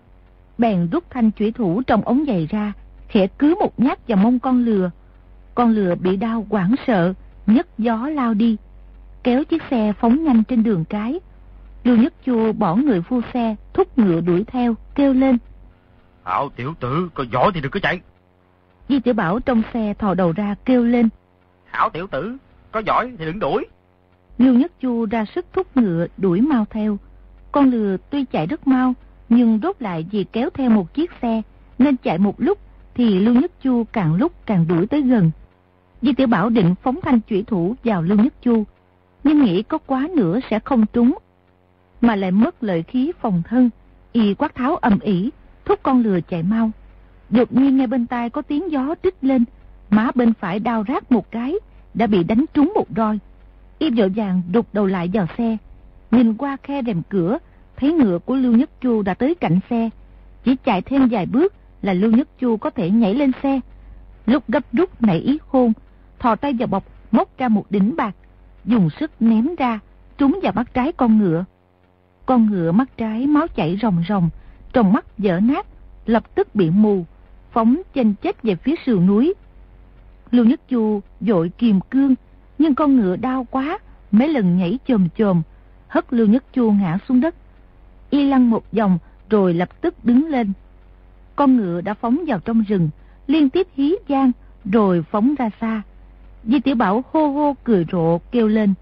[SPEAKER 1] Bèn rút thanh chủy thủ trong ống giày ra, khẽ cứ một nhát vào mông con lừa. Con lừa bị đau hoảng sợ, nhấc gió lao đi, kéo chiếc xe phóng nhanh trên đường cái. Lưu Nhất Chu bỏ người phu xe, thúc ngựa đuổi theo, kêu lên.
[SPEAKER 2] Hảo tiểu tử, có giỏi thì đừng có chạy.
[SPEAKER 1] Di Tiểu Bảo trong xe thò đầu ra kêu lên.
[SPEAKER 2] Hảo tiểu tử, có giỏi thì đừng đuổi.
[SPEAKER 1] Lưu Nhất Chu ra sức thúc ngựa đuổi mau theo. Con lừa tuy chạy rất mau, nhưng rốt lại vì kéo theo một chiếc xe, nên chạy một lúc thì Lưu Nhất Chu càng lúc càng đuổi tới gần. Di Tiểu Bảo định phóng thanh chủy thủ vào Lưu Nhất Chu, nhưng nghĩ có quá nữa sẽ không trúng, mà lại mất lợi khí phòng thân. Y quát tháo ầm ĩ, thúc con lừa chạy mau. Đột nhiên nghe bên tai có tiếng gió trích lên, má bên phải đau rát một cái, đã bị đánh trúng một roi. Y vội vàng đục đầu lại vào xe, nhìn qua khe rèm cửa, thấy ngựa của Lưu Nhất Chu đã tới cạnh xe. Chỉ chạy thêm vài bước là Lưu Nhất Chu có thể nhảy lên xe. Lúc gấp rút nảy ý khôn, thò tay vào bọc móc ra một đỉnh bạc, dùng sức ném ra, trúng vào mắt trái con ngựa. Con ngựa mắt trái máu chảy ròng ròng, trong mắt vỡ nát, lập tức bị mù, phóng chênh chết về phía sườn núi. Lưu Nhất Chu vội kiềm cương, nhưng con ngựa đau quá, mấy lần nhảy chồm chồm, hất Lưu Nhất Chu ngã xuống đất. Y lăn một vòng rồi lập tức đứng lên. Con ngựa đã phóng vào trong rừng, liên tiếp hí vang rồi phóng ra xa. Di Tiểu Bảo hô hô cười rộ kêu lên.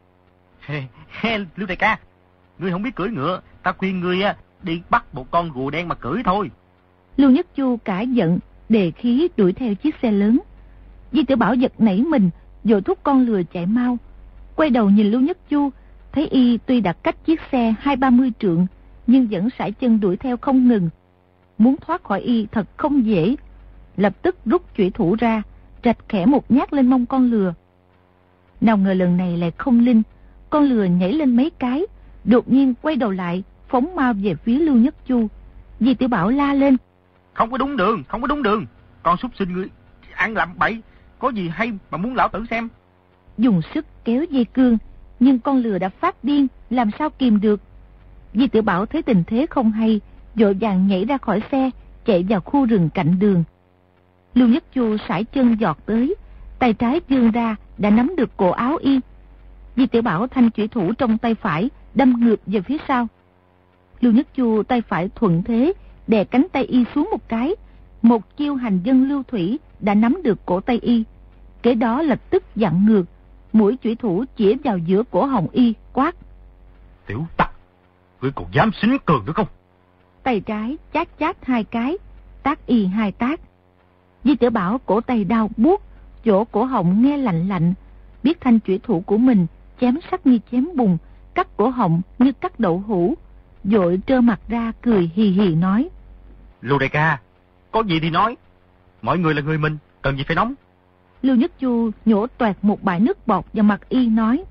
[SPEAKER 2] He, he, Lưu đại ca, ngươi không biết cưỡi ngựa, ta khuyên ngươi á đi bắt một con rùa đen mà cưỡi thôi.
[SPEAKER 1] Lưu Nhất Chu cả giận, đề khí đuổi theo chiếc xe lớn. Di Tiểu Bảo giật nảy mình, vội thúc con lừa chạy mau. Quay đầu nhìn Lưu Nhất Chu, thấy Y tuy đã cách chiếc xe hai ba mươi trượng, nhưng vẫn sải chân đuổi theo không ngừng. Muốn thoát khỏi Y thật không dễ. Lập tức rút chủy thủ ra, rạch khẽ một nhát lên mông con lừa. Nào ngờ lần này lại không linh, con lừa nhảy lên mấy cái, đột nhiên quay đầu lại, phóng mau về phía Lưu Nhất Chu. Di Tiểu Bảo la lên:
[SPEAKER 3] Không có đúng đường, không có đúng đường. Con súc sinh ngươi ăn lầm bậy, có gì hay mà muốn lão tử xem.
[SPEAKER 1] Dùng sức kéo dây cương, nhưng con lừa đã phát điên, làm sao kìm được. Di Tiểu Bảo thấy tình thế không hay, vội vàng nhảy ra khỏi xe, chạy vào khu rừng cạnh đường. Lưu Nhất Chu sải chân giọt tới, tay trái vươn ra đã nắm được cổ áo y. Di Tiểu Bảo thanh chủy thủ trong tay phải đâm ngược về phía sau. Lưu Nhất Chu tay phải thuận thế đè cánh tay y xuống một cái, một chiêu hành dân lưu thủy đã nắm được cổ tay y. Kế đó lập tức dặn ngược, mũi chủy thủ chĩa vào giữa cổ họng y, quát:
[SPEAKER 3] Tiểu tặc, ngươi còn dám xính cường nữa không?
[SPEAKER 1] Tay trái chát chát hai cái, tác y hai tác. Di Tiểu Bảo cổ tay đau buốt, chỗ cổ họng nghe lạnh lạnh, biết thanh chủy thủ của mình chém sắc như chém bùn, cắt cổ họng như cắt đậu hũ, vội trơ mặt ra cười hì hì nói:
[SPEAKER 3] Lưu đại ca, có gì thì nói, mọi người là người mình, cần gì phải nóng.
[SPEAKER 1] Lưu Nhất Chu nhổ toẹt một bãi nước bọt vào mặt y nói: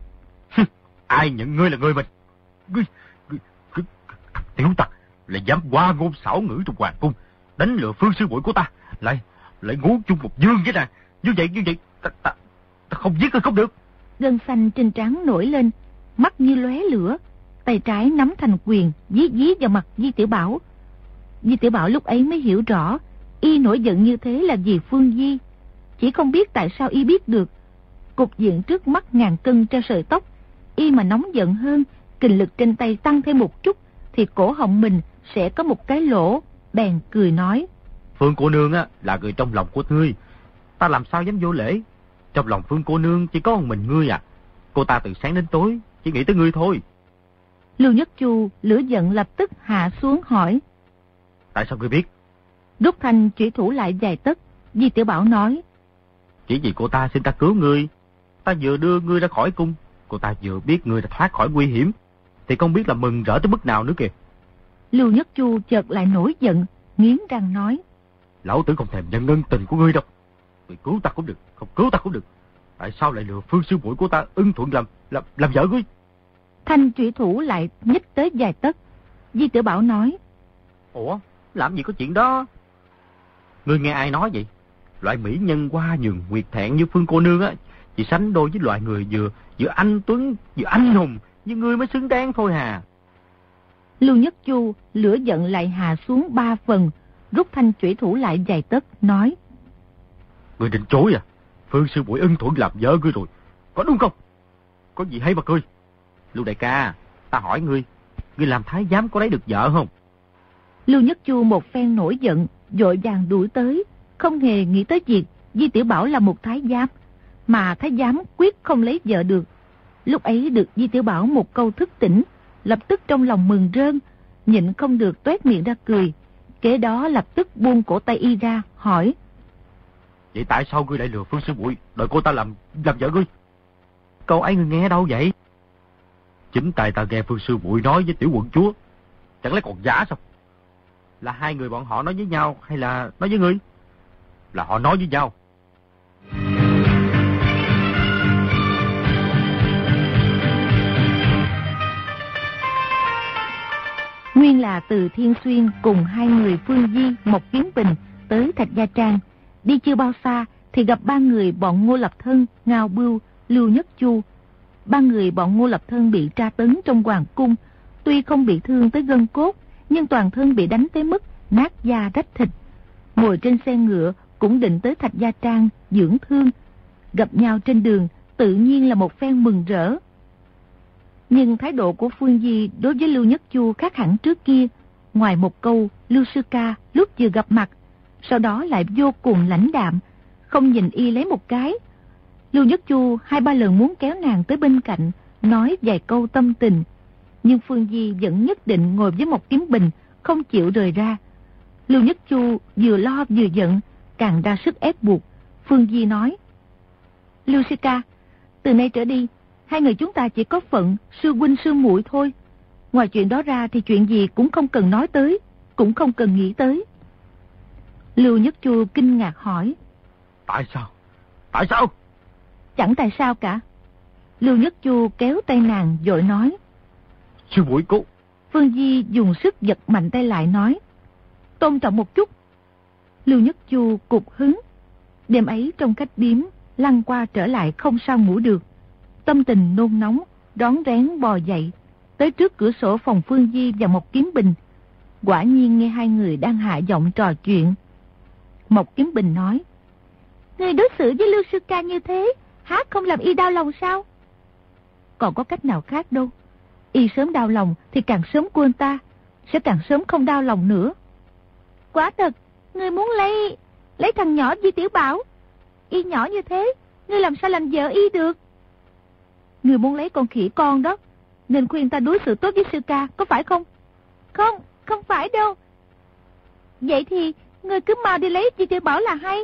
[SPEAKER 3] Ai nhận ngươi là người mình? Ngươi, ngươi, ngươi, tiểu tặc lại dám qua ngôn xảo ngữ trong hoàng cung, đánh lừa Phương sư muội của ta, lại lại ngủ chung một giường với nàng, như vậy như vậy ta, ta, ta không giết ngươi không được.
[SPEAKER 1] Gân xanh trên trán nổi lên, mắt như lóe lửa, tay trái nắm thành quyền dí dí vào mặt Di Tiểu Bảo. Di Tiểu Bảo lúc ấy mới hiểu rõ y nổi giận như thế là vì Phương Di, chỉ không biết tại sao y biết được. Cục diện trước mắt ngàn cân treo sợi tóc, y mà nóng giận hơn, kình lực trên tay tăng thêm một chút thì cổ họng mình sẽ có một cái lỗ. Bèn cười nói:
[SPEAKER 3] Phương cô nương á là người trong lòng của ngươi, ta làm sao dám vô lễ. Trong lòng Phương cô nương chỉ có một mình ngươi à, cô ta từ sáng đến tối chỉ nghĩ tới ngươi thôi.
[SPEAKER 1] Lưu Nhất Chu lửa giận lập tức hạ xuống hỏi:
[SPEAKER 3] Tại sao ngươi biết?
[SPEAKER 1] Rút thanh chủy thủ lại vài tấc, Di Tiểu Bảo nói:
[SPEAKER 3] Chỉ vì cô ta xin ta cứu ngươi, ta vừa đưa ngươi ra khỏi cung, cô ta vừa biết ngươi đã thoát khỏi nguy hiểm, thì không biết là mừng rỡ tới mức nào nữa kìa.
[SPEAKER 1] Lưu Nhất Chu chợt lại nổi giận, nghiến răng nói:
[SPEAKER 3] Lão tử không thèm nhận ân tình của ngươi đâu. Ngươi cứu ta cũng được, không cứu ta cũng được. Tại sao lại lừa Phương sư muội của ta ưng thuận làm làm làm vợ ngươi?
[SPEAKER 1] Thanh chủy thủ lại nhích tới vài tấc. Di Tiểu Bảo nói:
[SPEAKER 3] Ủa, làm gì có chuyện đó? Ngươi nghe ai nói vậy? Loại mỹ nhân hoa nhường nguyệt thẹn như Phương cô nương á, chỉ sánh đôi với loại người vừa vừa anh tuấn vừa anh hùng như ngươi mới xứng đáng thôi hà.
[SPEAKER 1] Lưu Nhất Chu lửa giận lại hạ xuống ba phần, rút thanh chủy thủ lại vài tấc, nói:
[SPEAKER 3] Ngươi định chối à? Phương sư muội ưng thuận làm vợ ngươi rồi, có đúng không? Có gì hay mà cười? Lưu đại ca, ta hỏi ngươi, ngươi làm thái giám có lấy được vợ không?
[SPEAKER 1] Lưu Nhất Chu một phen nổi giận, vội vàng đuổi tới, không hề nghĩ tới việc Di Tiểu Bảo là một thái giám, mà thái giám quyết không lấy vợ được. Lúc ấy được Di Tiểu Bảo một câu thức tỉnh, lập tức trong lòng mừng rơn, nhịn không được toét miệng ra cười. Kế đó lập tức buông cổ tay y ra, hỏi:
[SPEAKER 3] Vậy tại sao ngươi lại lừa Phương sư muội, đòi cô ta làm làm vợ ngươi? Câu ấy ngươi nghe đâu vậy? Chính tại ta nghe Phương sư muội nói với tiểu quận chúa, chẳng lẽ còn giả sao? Là hai người bọn họ nói với nhau hay là nói với ngươi? Là họ nói với nhau.
[SPEAKER 1] Nguyên là từ Thiên Xuyên cùng hai người Phương Di, Mộc Kiến Bình tới Thạch Gia Trang. Đi chưa bao xa thì gặp ba người bọn Ngô Lập Thân, Ngao Bưu, Lưu Nhất Chu. Ba người bọn Ngô Lập Thân bị tra tấn trong hoàng cung, tuy không bị thương tới gân cốt, nhưng toàn thân bị đánh tới mức nát da rách thịt. Ngồi trên xe ngựa cũng định tới Thạch Gia Trang dưỡng thương. Gặp nhau trên đường tự nhiên là một phen mừng rỡ. Nhưng thái độ của Phương Di đối với Lưu Nhất Chu khác hẳn trước kia. Ngoài một câu Lưu sư ca lúc vừa gặp mặt, sau đó lại vô cùng lãnh đạm, không nhìn y lấy một cái. Lưu Nhất Chu hai ba lần muốn kéo nàng tới bên cạnh, nói vài câu tâm tình, nhưng Phương Di vẫn nhất định ngồi với Mộc Kiếm Bình, không chịu rời ra. Lưu Nhất Chu vừa lo vừa giận, càng ra sức ép buộc. Phương Di nói: Lưu sư ca, từ nay trở đi, hai người chúng ta chỉ có phận sư huynh sư muội thôi. Ngoài chuyện đó ra thì chuyện gì cũng không cần nói tới, cũng không cần nghĩ tới. Lưu Nhất Chu kinh ngạc hỏi:
[SPEAKER 3] Tại sao? Tại sao?
[SPEAKER 1] Chẳng tại sao cả. Lưu Nhất Chu kéo tay nàng vội nói.
[SPEAKER 3] Sư muội cô.
[SPEAKER 1] Phương Di dùng sức giật mạnh tay lại nói. Tôn trọng một chút. Lưu Nhất Chu cục hứng. Đêm ấy trong khách điếm, lăn qua trở lại không sao ngủ được. Tâm tình nôn nóng, rón rén bò dậy, tới trước cửa sổ phòng Phương Di và Mộc Kiếm Bình. Quả nhiên nghe hai người đang hạ giọng trò chuyện. Mộc Kiếm Bình nói. Người đối xử với Lưu sư ca như thế, há không làm y đau lòng sao? Còn có cách nào khác đâu. Y sớm đau lòng thì càng sớm quên ta, sẽ càng sớm không đau lòng nữa. Quả thật, ngươi muốn lấy lấy thằng nhỏ Di Tiểu Bảo. Y nhỏ như thế, ngươi làm sao làm vợ y được? Ngươi muốn lấy con khỉ con đó, nên khuyên ta đối xử tốt với sư ca, có phải không? Không, không phải đâu. Vậy thì ngươi cứ mau đi lấy Di Tiểu Bảo là hay.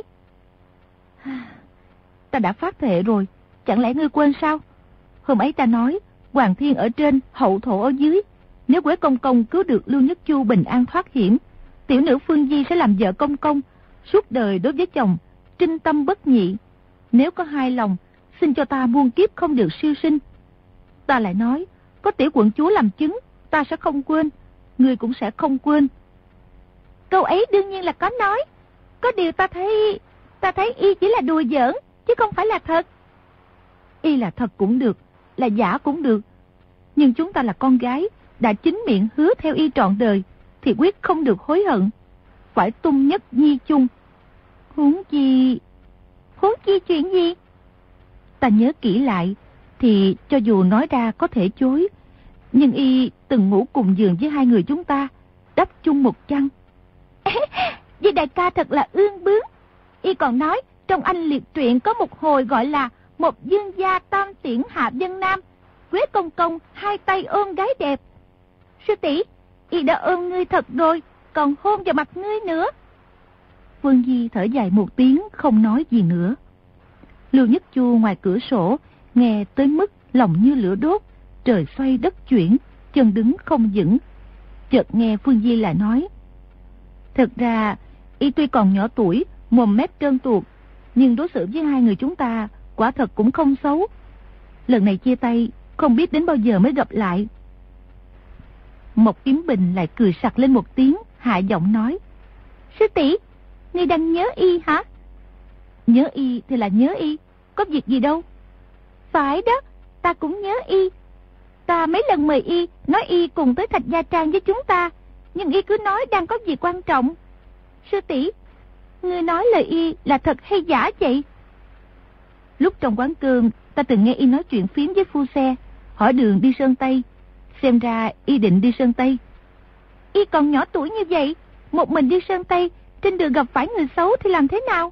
[SPEAKER 1] Ta đã phát thệ rồi, chẳng lẽ ngươi quên sao? Hôm ấy ta nói, Hoàng Thiên ở trên, hậu thổ ở dưới. Nếu Quế Công Công cứu được Lưu Nhất Chu bình an thoát hiểm, tiểu nữ Phương Di sẽ làm vợ Công Công, suốt đời đối với chồng, trinh tâm bất nhị. Nếu có hai lòng, xin cho ta muôn kiếp không được siêu sinh. Ta lại nói, có tiểu quận chúa làm chứng, ta sẽ không quên, ngươi cũng sẽ không quên. Câu ấy đương nhiên là có nói. Có điều ta thấy, ta thấy y chỉ là đùa giỡn, chứ không phải là thật. Y là thật cũng được, là giả cũng được. Nhưng chúng ta là con gái, đã chính miệng hứa theo y trọn đời, thì quyết không được hối hận. Phải tung nhất nhi chung. Huống chi... Huống chi chuyện gì? Ta nhớ kỹ lại, thì cho dù nói ra có thể chối, nhưng y từng ngủ cùng giường với hai người chúng ta, đắp chung một chăn. Vì đại ca thật là ương bướng. Y còn nói, trong Anh Liệt truyện có một hồi gọi là một dương gia tam tiễn hạ dân nam, Quế Công Công hai tay ôm gái đẹp. Sư tỷ, y đã ôm ngươi thật rồi, còn hôn vào mặt ngươi nữa. Phương Di thở dài một tiếng, không nói gì nữa. Lưu Nhất Chu ngoài cửa sổ, nghe tới mức lòng như lửa đốt, trời xoay đất chuyển, chân đứng không vững. Chợt nghe Phương Di lại nói. Thật ra, y tuy còn nhỏ tuổi, mồm mép trơn tuột, nhưng đối xử với hai người chúng ta quả thật cũng không xấu. Lần này chia tay, không biết đến bao giờ mới gặp lại. Mộc Kiếm Bình lại cười sặc lên một tiếng, hạ giọng nói. Sư tỷ, ngươi đang nhớ y hả? Nhớ y thì là nhớ y, có việc gì đâu. Phải đó, ta cũng nhớ y. Ta mấy lần mời y, nói y cùng tới Thạch Gia Trang với chúng ta, nhưng y cứ nói đang có việc quan trọng. Sư tỷ, ngươi nói lời y là thật hay giả vậy? Lúc trong quán cơm, ta từng nghe y nói chuyện phím với phu xe, hỏi đường đi Sơn Tây. Xem ra y định đi Sơn Tây. Y còn nhỏ tuổi như vậy, một mình đi Sơn Tây, trên đường gặp phải người xấu thì làm thế nào?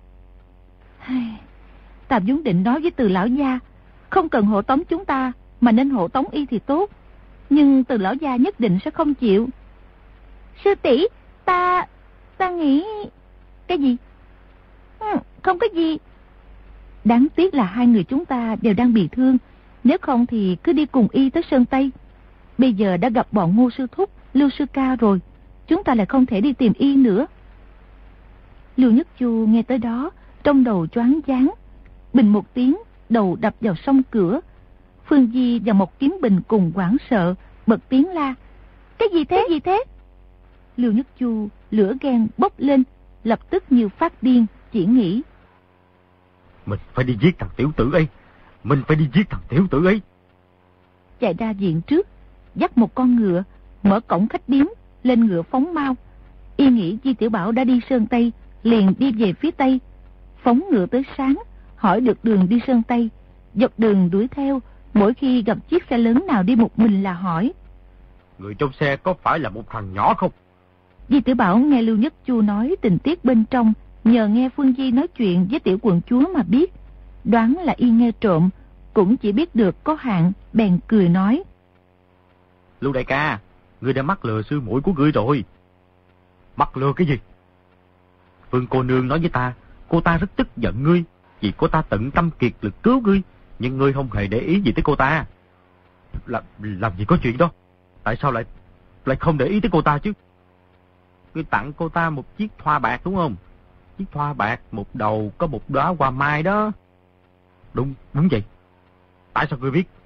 [SPEAKER 1] Ta vốn định nói với Từ lão gia, không cần hộ tống chúng ta, mà nên hộ tống y thì tốt. Nhưng Từ lão gia nhất định sẽ không chịu. Sư tỷ, ta... ta nghĩ... Cái gì? Ừ, không có gì. Đáng tiếc là hai người chúng ta đều đang bị thương. Nếu không thì cứ đi cùng y tới Sơn Tây. Bây giờ đã gặp bọn Ngô sư thúc, Lưu sư ca rồi, chúng ta lại không thể đi tìm y nữa. Lưu Nhất Chu nghe tới đó, trong đầu choáng váng, bình một tiếng, đầu đập vào song cửa. Phương Di và Mộc Kiếm Bình cùng hoảng sợ, bật tiếng la. Cái gì thế? Cái gì thế? Lưu Nhất Chu lửa ghen bốc lên, lập tức như phát điên, chỉ nghĩ.
[SPEAKER 3] Mình phải đi giết thằng tiểu tử ấy. Mình phải đi giết thằng tiểu tử ấy.
[SPEAKER 1] Chạy ra viện trước, dắt một con ngựa, mở cổng khách điếm, lên ngựa phóng mau. Y nghĩ Di Tiểu Bảo đã đi Sơn Tây, liền đi về phía Tây. Phóng ngựa tới sáng, hỏi được đường đi Sơn Tây, dọc đường đuổi theo. Mỗi khi gặp chiếc xe lớn nào đi một mình là hỏi.
[SPEAKER 3] Người trong xe có phải là một thằng nhỏ không?
[SPEAKER 1] Di Tiểu Bảo nghe Lưu Nhất Chu nói tình tiết bên trong, nhờ nghe Phương Di nói chuyện với tiểu quận chúa mà biết. Đoán là y nghe trộm, cũng chỉ biết được có hạn, bèn cười nói.
[SPEAKER 3] Lưu đại ca, ngươi đã mắc lừa sư muội của ngươi rồi. Mắc lừa cái gì? Phương cô nương nói với ta, cô ta rất tức giận ngươi, vì cô ta tận tâm kiệt lực cứu ngươi, nhưng ngươi không hề để ý gì tới cô ta. Làm, làm gì có chuyện đó? Tại sao lại lại không để ý tới cô ta chứ? Ngươi tặng cô ta một chiếc thoa bạc đúng không? Chiếc thoa bạc một đầu có một đóa hoa mai đó. Đúng, đúng vậy. Tại sao ngươi biết?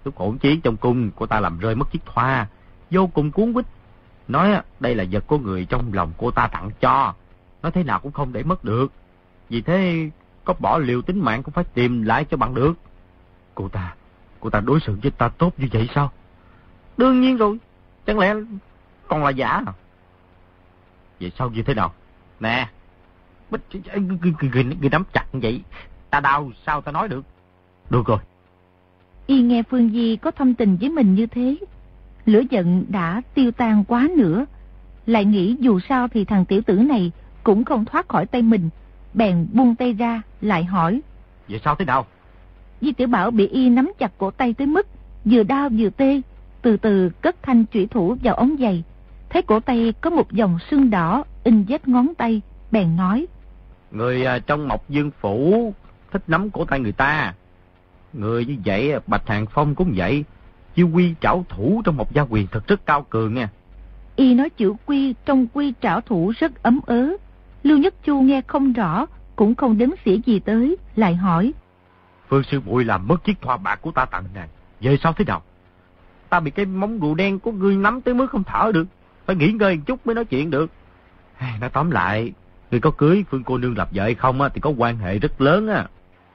[SPEAKER 3] lúc hỗn chiến trong cung, cô ta làm rơi mất chiếc thoa, vô cùng cuốn quýt. Nói đây là vật của người trong lòng cô ta tặng cho, nói thế nào cũng không để mất được. Vì thế có bỏ liều tính mạng cũng phải tìm lại cho bằng được. Cô ta, cô ta đối xử với ta tốt như vậy sao? Đương nhiên rồi, chẳng lẽ còn là giả à? Vậy sao như thế nào? Nè, người nắm chặt như vậy, ta đau sao ta nói được? Được rồi.
[SPEAKER 1] Y nghe Phương Di có thâm tình với mình như thế, lửa giận đã tiêu tan quá nữa, lại nghĩ dù sao thì thằng tiểu tử này cũng không thoát khỏi tay mình, bèn buông tay ra, lại hỏi.
[SPEAKER 3] Vậy sao thế nào?
[SPEAKER 1] Di Tiểu Bảo bị Y nắm chặt cổ tay tới mức vừa đau vừa tê, từ từ cất thanh chủy thủ vào ống giày, thấy cổ tay có một dòng sưng đỏ in vết ngón tay, bèn nói.
[SPEAKER 3] Người trong Mộc Dương Phủ thích nắm cổ tay người ta. Người như vậy, Bạch Hàng Phong cũng vậy. Chiêu quy trảo thủ trong Mộc Gia Quyền thật rất cao cường nha.
[SPEAKER 1] Y nói chữ quy trong quy trảo thủ rất ấm ớ. Lưu Nhất Chu nghe không rõ, cũng không đếm xỉa gì tới, lại hỏi.
[SPEAKER 3] Phương sư muội làm mất chiếc thoa bạc của ta tặng nàng, vậy sao thế nào? Ta bị cái móng rùa đen của ngươi nắm tới mức không thở được, phải nghỉ ngơi một chút mới nói chuyện được. Nói tóm lại, ngươi có cưới Phương cô nương làm vợ hay không thì có quan hệ rất lớn á.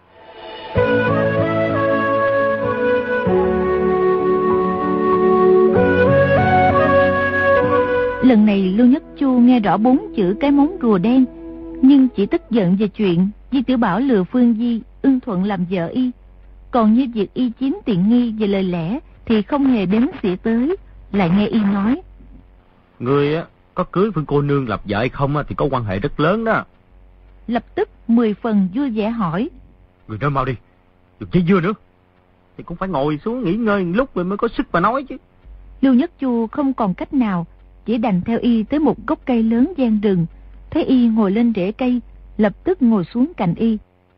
[SPEAKER 1] Lần này Lưu Nhất Chu nghe rõ bốn chữ cái móng rùa đen, nhưng chỉ tức giận về chuyện Di Tiểu Bảo lừa Phương Di ưng thuận làm vợ Y. Còn như việc Y chiếm tiện nghi về lời lẽ thì không hề đếm xỉa tới, lại nghe Y nói.
[SPEAKER 3] Ngươi á, có cưới Phương cô nương làm vợ hay không thì có quan hệ rất lớn đó.
[SPEAKER 1] Lập tức mười phần vui vẻ hỏi.
[SPEAKER 3] Người nói mau đi, đừng chơi dưa nữa. Thì cũng phải ngồi xuống nghỉ ngơi lúc rồi mới có sức mà nói chứ.
[SPEAKER 1] Lưu Nhất Chu không còn cách nào, chỉ đành theo Y tới một gốc cây lớn gian rừng. Thấy Y ngồi lên rễ cây, lập tức ngồi xuống cạnh Y.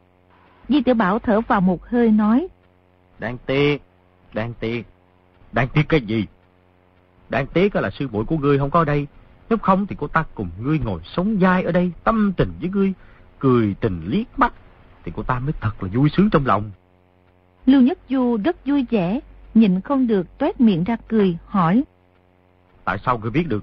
[SPEAKER 1] Di Tiểu Bảo thở vào một hơi nói.
[SPEAKER 3] Đáng tiếc, đáng tiếc. Đáng tiếc cái gì? Đáng tiếc là sư muội của ngươi không có ở đây. Nếu không thì cô ta cùng ngươi ngồi sống dai ở đây, tâm tình với ngươi, cười tình liếc mắt, thì cô ta mới thật là vui sướng trong lòng.
[SPEAKER 1] Lưu Nhất Du rất vui vẻ, nhịn không được toét miệng ra cười, hỏi.
[SPEAKER 3] Tại sao ngươi biết được?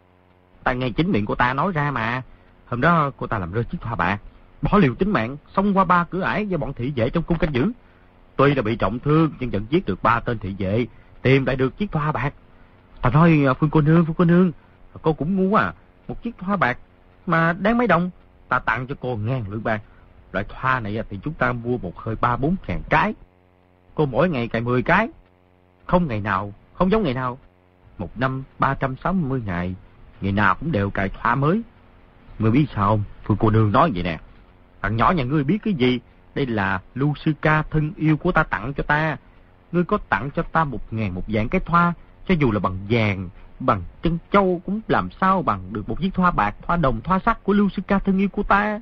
[SPEAKER 3] Ta nghe chính miệng của ta nói ra mà. Hôm đó cô ta làm rơi chiếc thoa bạc, bỏ liều tính mạng, xông qua ba cửa ải do bọn thị vệ trong cung canh giữ. Tuy là bị trọng thương nhưng vẫn giết được ba tên thị vệ, tìm lại được chiếc thoa bạc. Ta nói Phương cô nương, Phương cô nương, cô cũng ngu à, một chiếc thoa bạc mà đáng mấy đồng, ta tặng cho cô ngàn lượng bạc. Loại thoa này thì chúng ta mua một hơi ba bốn ngàn cái. Cô mỗi ngày cài mười cái, không ngày nào, không giống ngày nào. Một năm ba trăm sáu mươi ngày, ngày nào cũng đều cài thoa mới. Ngươi biết sao không? Phương cô nương nói vậy nè. Thằng nhỏ nhà ngươi biết cái gì? Đây là Lưu sư ca thân yêu của ta tặng cho ta. Ngươi có tặng cho ta một ngàn một vạn cái thoa, cho dù là bằng vàng, bằng chân châu cũng làm sao bằng được một chiếc thoa bạc, thoa đồng, thoa sắt của Lưu sư ca thân yêu của ta.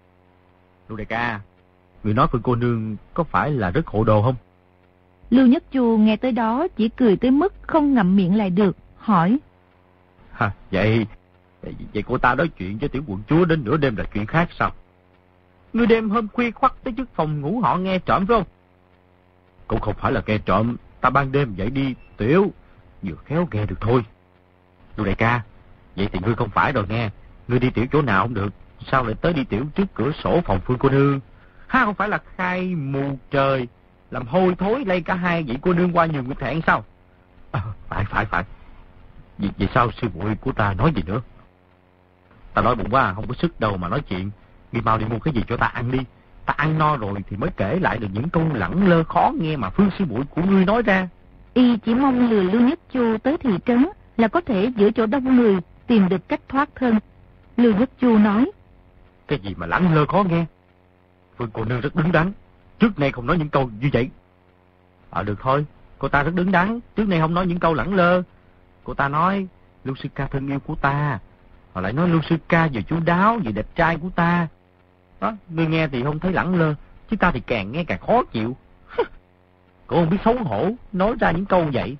[SPEAKER 3] Lưu đại ca, người nói Phương cô nương có phải là rất hộ đồ không?
[SPEAKER 1] Lưu Nhất Chu nghe tới đó chỉ cười tới mức không ngậm miệng lại được, hỏi.
[SPEAKER 3] Hả, vậy, vậy cô ta nói chuyện với tiểu quận chúa đến nửa đêm là chuyện khác sao? Ngươi đêm hôm khuya khoắt tới trước phòng ngủ họ nghe trộm phải không? Cũng không phải là nghe trộm, ta ban đêm dậy đi tiểu, vừa khéo nghe được thôi. Lưu đại ca, vậy thì ngươi không phải rồi nghe. Ngươi đi tiểu chỗ nào không được, sao lại tới đi tiểu trước cửa sổ phòng Phương cô nương? Ha, không phải là khai mù trời, làm hôi thối lây cả hai vị cô nương qua nhiều người thẹn sao? À, phải phải phải. Vì, vì sao sư muội của ta nói gì nữa? Ta nói bụng quá, không có sức đâu mà nói chuyện. Đi mau đi mua cái gì cho ta ăn đi. Ta ăn no rồi thì mới kể lại được những câu lẳng lơ khó nghe mà Phương sư muội của ngươi nói ra.
[SPEAKER 1] Y chỉ mong lừa Lưu Nhất Chu tới thị trấn là có thể giữa chỗ đông người tìm được cách thoát thân. Lưu Nhất Chu nói.
[SPEAKER 3] Cái gì mà lẳng lơ khó nghe? Phương cô nương rất đứng đắn, trước nay không nói những câu như vậy. Ờ được thôi, cô ta rất đứng đắn, trước nay không nói những câu lẳng lơ. Cô ta nói Lưu sư ca thân yêu của ta, họ lại nói Lưu sư ca vừa chu đáo vừa đẹp trai của ta. Đó, ngươi nghe thì không thấy lẳng lơ, chứ ta thì càng nghe càng khó chịu. Cô không biết xấu hổ nói ra những câu vậy.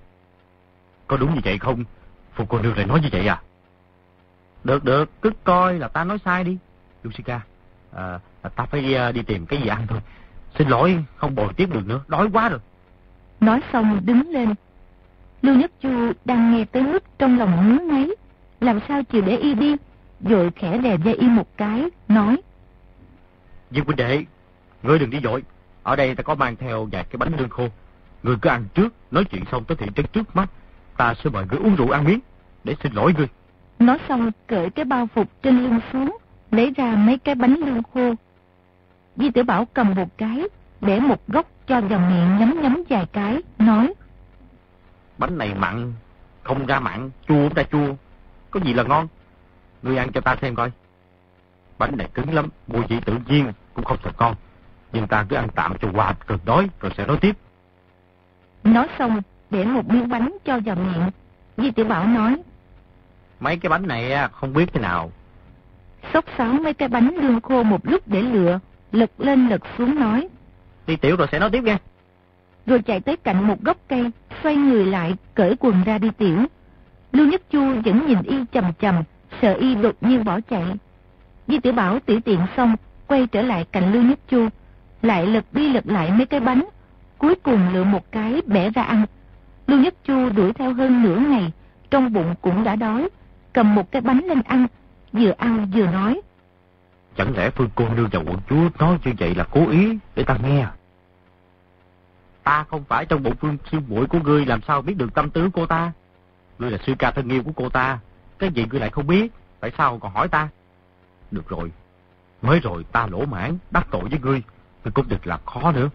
[SPEAKER 3] Có đúng như vậy không? Phụ cô nương lại nói như vậy à? Được được, cứ coi là ta nói sai đi. Lưu sư ca, à, ta phải đi, đi tìm cái gì ăn thôi. Xin lỗi, không bồi tiếp được nữa, đói quá rồi.
[SPEAKER 1] Nói xong đứng lên. Lưu Nhất Chu đang nghe tới mức trong lòng ngứa ngáy, làm sao chịu để y đi, rồi khẽ đè vai y một cái, nói:
[SPEAKER 3] Dương huynh đệ, ngươi đừng đi vội. Ở đây ta có mang theo vài cái bánh lương khô. Ngươi cứ ăn trước, nói chuyện xong tới thị trấn trước mắt. Ta sẽ mời ngươi uống rượu ăn miếng, để xin lỗi ngươi.
[SPEAKER 1] Nói xong cởi cái bao phục trên lưng xuống, lấy ra mấy cái bánh lương khô. Di Tiểu Bảo cầm một cái, để một góc cho vào miệng nhấm nhấm vài cái, nói:
[SPEAKER 3] Bánh này mặn, không ra mặn, chua không ra chua. Có gì là ngon? Ngươi ăn cho ta xem coi. Bánh này cứng lắm, mùi vị tự nhiên, cũng không thật ngon. Nhưng ta cứ ăn tạm cho qua cơn đói, rồi sẽ nói tiếp.
[SPEAKER 1] Nói xong, để một miếng bánh cho vào miệng. Di Tiểu Bảo nói:
[SPEAKER 3] Mấy cái bánh này không biết thế nào.
[SPEAKER 1] Xốc xáo mấy cái bánh lương khô một lúc để lựa, lật lên lật xuống nói:
[SPEAKER 3] Đi tiểu rồi sẽ nói tiếp nghe.
[SPEAKER 1] Rồi chạy tới cạnh một gốc cây, xoay người lại, cởi quần ra đi tiểu. Lưu Nhất Chu vẫn nhìn y chầm chầm, sợ y đột nhiên bỏ chạy. Di Tiểu Bảo tỉ tiện xong, quay trở lại cạnh Lưu Nhất Chu, lại lật đi lật lại mấy cái bánh, cuối cùng lựa một cái bẻ ra ăn. Lưu Nhất Chu đuổi theo hơn nửa ngày, trong bụng cũng đã đói, cầm một cái bánh lên ăn, vừa ăn vừa nói:
[SPEAKER 3] Chẳng lẽ Phương cô nương và quận chúa nói như vậy là cố ý để ta nghe? Ta không phải trong bụng Phương sư muội của ngươi, làm sao biết được tâm tư cô ta? Ngươi là sư ca thân yêu của cô ta, cái gì ngươi lại không biết, tại sao còn hỏi ta? Được rồi, mới rồi ta lỗ mãn đắc tội với ngươi, ngươi cũng đừng làm khó nữa.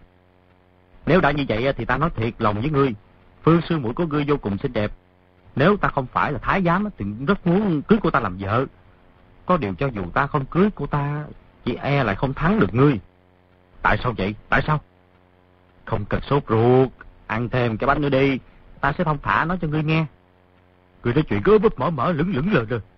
[SPEAKER 3] Nếu đã như vậy thì ta nói thiệt lòng với ngươi, Phương sư muội của ngươi vô cùng xinh đẹp. Nếu ta không phải là thái giám thì rất muốn cưới cô ta làm vợ. Có điều cho dù ta không cưới cô ta, chị e lại không thắng được ngươi. Tại sao vậy? Tại sao? Không cần sốt ruột, ăn thêm cái bánh nữa đi, ta sẽ thông thả nói cho ngươi nghe. Ngươi nói chuyện cứ búp mở mở lửng lửng lờ lờ.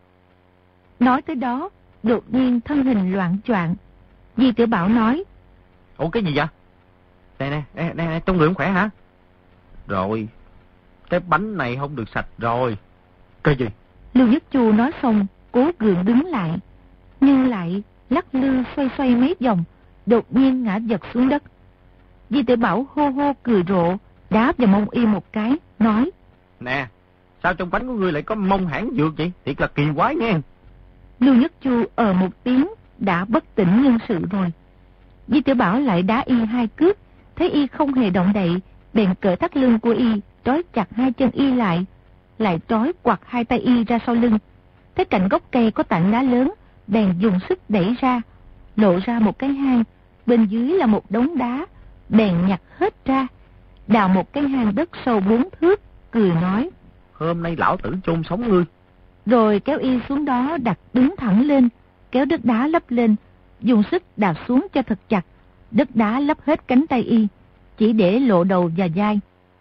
[SPEAKER 1] Nói tới đó, đột nhiên thân hình loạn choạng. Di Tiểu Bảo nói:
[SPEAKER 3] Ủa cái gì vậy? Nè nè, nè, nè, trong người không khỏe hả? Rồi, cái bánh này không được sạch rồi. Cái gì?
[SPEAKER 1] Lưu Nhất Chu nói xong, cố gượng đứng lại, nhưng lại lắc lư xoay xoay mấy vòng, đột nhiên ngã giật xuống đất. Di Tiểu Bảo hô hô cười rộ, đáp vào mông y một cái, nói:
[SPEAKER 3] Nè, sao trong bánh của ngươi lại có mông hãng dược vậy? Thiệt là kỳ quái nghe.
[SPEAKER 1] Lưu Nhất Chu ờ một tiếng, đã bất tỉnh nhân sự rồi. Di Tiểu Bảo lại đá y hai cước, thấy y không hề động đậy, bèn cởi thắt lưng của y, trói chặt hai chân y lại, lại trói quặt hai tay y ra sau lưng. Thấy cạnh gốc cây có tảng đá lớn, bèn dùng sức đẩy ra, lộ ra một cái hang, bên dưới là một đống đá, bèn nhặt hết ra, đào một cái hang đất sâu bốn thước, cười nói:
[SPEAKER 3] Hôm nay lão tử chôn sống ngươi.
[SPEAKER 1] Rồi kéo y xuống đó đặt đứng thẳng lên, kéo đất đá lấp lên, dùng sức đạp xuống cho thật chặt, đất đá lấp hết cánh tay y, chỉ để lộ đầu và vai.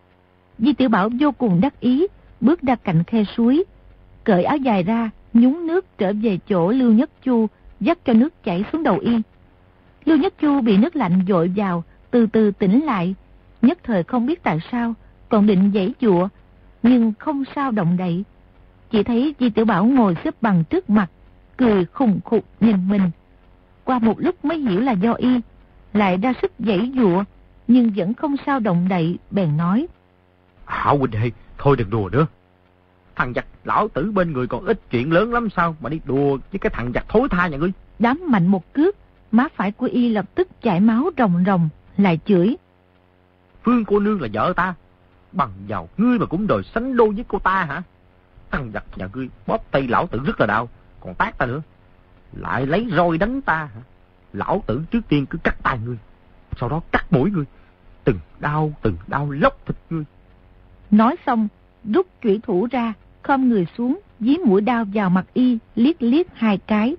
[SPEAKER 1] Di Tiểu Bảo vô cùng đắc ý, bước ra cạnh khe suối, cởi áo dài ra, nhúng nước trở về chỗ Lưu Nhất Chu, dắt cho nước chảy xuống đầu y. Lưu Nhất Chu bị nước lạnh dội vào, từ từ tỉnh lại, nhất thời không biết tại sao, còn định giãy giụa, nhưng không sao động đậy. Chỉ thấy Di Tiểu Bảo ngồi xếp bằng trước mặt, cười khùng khục nhìn mình. Qua một lúc mới hiểu là do y, lại ra sức giãy giụa, nhưng vẫn không sao động đậy, bèn nói:
[SPEAKER 3] Hảo huynh đệ, thôi đừng đùa nữa. Thằng giặc lão tử bên người còn ít chuyện lớn lắm sao mà đi đùa với cái thằng giặc thối tha nhà ngươi.
[SPEAKER 1] Đám mạnh một cước, má phải của y lập tức chảy máu ròng ròng, lại chửi:
[SPEAKER 3] Phương cô nương là vợ ta, bằng vào ngươi mà cũng đòi sánh đôi với cô ta hả? Thằng giặc nhà ngươi bóp tay lão tử rất là đau, còn tát ta nữa, lại lấy roi đánh ta hả? Lão tử trước tiên cứ cắt tay ngươi, sau đó cắt mũi ngươi, từng đau từng đau lóc thịt ngươi.
[SPEAKER 1] Nói xong, rút chủy thủ ra, khom người xuống, dí mũi đao vào mặt y, liếc liếc hai cái.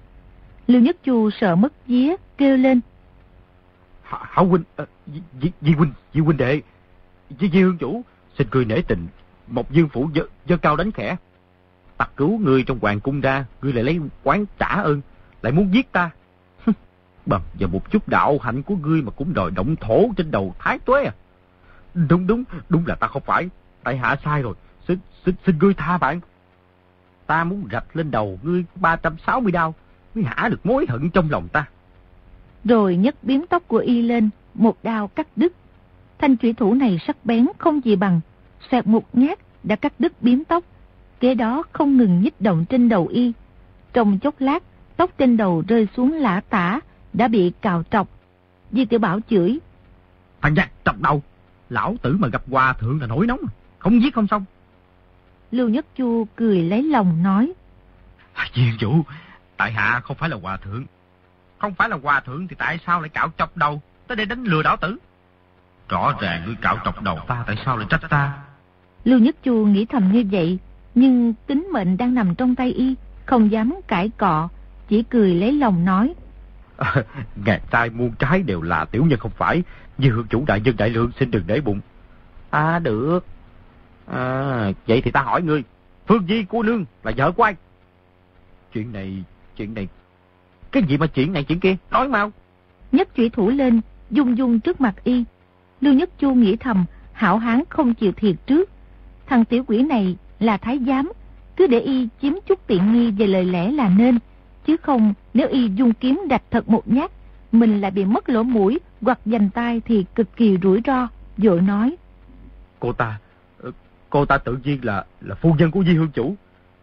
[SPEAKER 1] Lưu Nhất Chu sợ mất vía, kêu lên:
[SPEAKER 3] Hảo huynh, à, Di, Di huynh, Di huynh đệ, Di, Di hương chủ, xin cười nể tình, một dương phủ dơ, dơ cao đánh khẽ. Ta cứu ngươi trong hoàng cung ra, ngươi lại lấy quán trả ơn, lại muốn giết ta. Bằng vào một chút đạo hạnh của ngươi mà cũng đòi động thổ trên đầu thái tuế à? Đúng đúng, đúng là ta không phải, tại hạ sai rồi, xin, xin, xin ngươi tha bạn. Ta muốn rạch lên đầu ngươi ba trăm sáu mươi đao, mới hả được mối hận trong lòng ta.
[SPEAKER 1] Rồi nhấc biếm tóc của y lên, một đao cắt đứt. Thanh chủy thủ này sắc bén không gì bằng, xoẹt một nhát đã cắt đứt bím tóc, kế đó không ngừng nhích động trên đầu y. Trong chốc lát, tóc trên đầu rơi xuống lả tả, đã bị cào trọc. Di Tiểu Bảo chửi:
[SPEAKER 3] Thằng giặc trọc đầu, lão tử mà gặp hòa thượng là nổi nóng, không giết không xong.
[SPEAKER 1] Lưu Nhất Chu cười lấy lòng nói:
[SPEAKER 3] Viên chủ, tại hạ không phải là hòa thượng. Không phải là hòa thượng thì tại sao lại cạo chọc đầu tới đây đánh lừa lão tử? Rõ ràng ngươi cạo chọc đầu ta, tại sao lại trách ta?
[SPEAKER 1] Lưu Nhất Chu nghĩ thầm như vậy, nhưng tính mệnh đang nằm trong tay y, không dám cãi cọ, chỉ cười lấy lòng nói:
[SPEAKER 3] À, ngàn trai muôn trái đều là tiểu nhân không phải. Vì hương chủ đại nhân đại lượng xin đừng để bụng. À được. À, vậy thì ta hỏi ngươi, Phương Di cô nương là vợ của ai? Chuyện này, chuyện này, cái gì mà chuyện này chuyện kia, nói mau.
[SPEAKER 1] Nhấc chủy thủ lên, dung dung trước mặt y. Lưu Nhất Chu nghĩ thầm, hảo hán không chịu thiệt trước. Thằng tiểu quỷ này là thái giám, cứ để y chiếm chút tiện nghi về lời lẽ là nên, chứ không nếu y dung kiếm đạch thật một nhát, mình lại bị mất lỗ mũi hoặc giành tay thì cực kỳ rủi ro. Vội nói:
[SPEAKER 3] Cô ta, cô ta tự nhiên là là phu nhân của Di Hương chủ.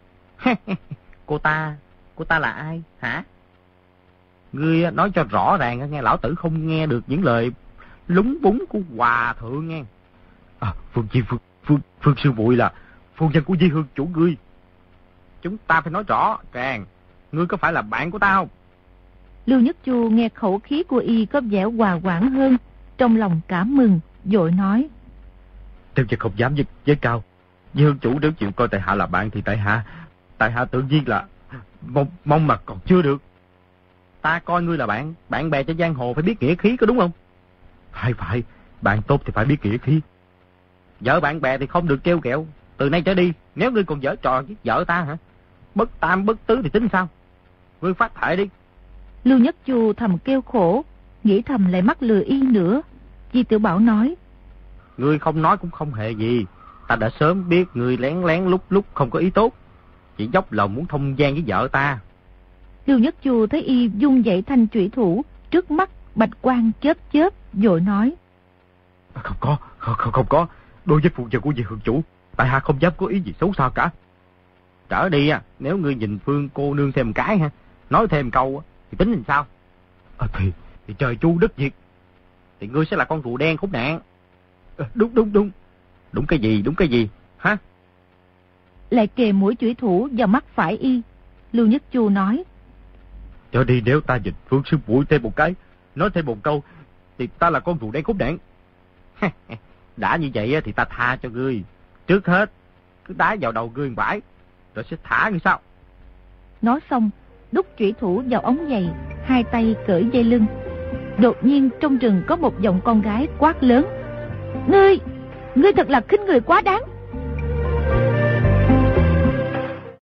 [SPEAKER 3] Cô ta, cô ta là ai hả? Ngươi nói cho rõ ràng, nghe lão tử không nghe được những lời lúng búng của hòa thượng nghe. À, Phương Chi Phương, Phương, Phương sư muội là phu nhân của Di Hương chủ ngươi. Chúng ta phải nói rõ ràng, ngươi có phải là bạn của ta không?
[SPEAKER 1] Lưu Nhất Chu nghe khẩu khí của y có vẻ hòa quảng hơn, trong lòng cảm mừng, vội nói:
[SPEAKER 3] Tiểu nhân không dám với, với cao. Di Hương chủ nếu chịu coi tại hạ là bạn thì tại hạ, tại hạ tự nhiên là mong, mong mà còn chưa được. Ta coi ngươi là bạn, bạn bè trên giang hồ phải biết nghĩa khí có đúng không? Phải phải, bạn tốt thì phải biết nghĩa khí. Vợ bạn bè thì không được trêu ghẹo. Từ nay trở đi, nếu ngươi còn giở trò với vợ ta hả? Bất tam bất tứ thì tính sao? Ngươi phát thệ đi.
[SPEAKER 1] Lưu Nhất Chu thầm kêu khổ, nghĩ thầm lại mắc lừa y nữa. Di Tiểu Bảo nói:
[SPEAKER 3] Ngươi không nói cũng không hề gì. Ta đã sớm biết ngươi lén lén lúc lúc không có ý tốt, chỉ dốc lòng muốn thông gian với vợ ta.
[SPEAKER 1] Lưu Nhất Chu thấy y dung dậy thanh chủy thủ, trước mắt bạch quang chớp chớp, vội nói:
[SPEAKER 3] Không có, không, không, không có. Đối với phụ nhân của Di Hương chủ, tại hạ không dám có ý gì xấu xa cả. Trở đi à, nếu ngươi nhìn Phương cô nương thêm một cái ha, nói thêm câu thì tính làm sao? À, thì, thì trời chu đất diệt, thì ngươi sẽ là con rùa đen khốn nạn. À, đúng đúng đúng. Đúng cái gì, đúng cái gì, hả?
[SPEAKER 1] Lại kề mũi chủy thủ vào mắt phải y. Lưu Nhất Chu nói:
[SPEAKER 3] Trở đi, nếu ta nhìn Phương sư muội thêm một cái, nói thêm một câu, thì ta là con rùa đen khốn nạn. Đã như vậy thì ta tha cho ngươi. Trước hết, cứ đá vào đầu ngươi bãi, rồi sẽ thả ngươi sao?
[SPEAKER 1] Nói xong, đút chủy thủ vào ống giày, hai tay cởi dây lưng. Đột nhiên trong rừng có một giọng con gái quát lớn: Ngươi, ngươi thật là khinh người quá đáng.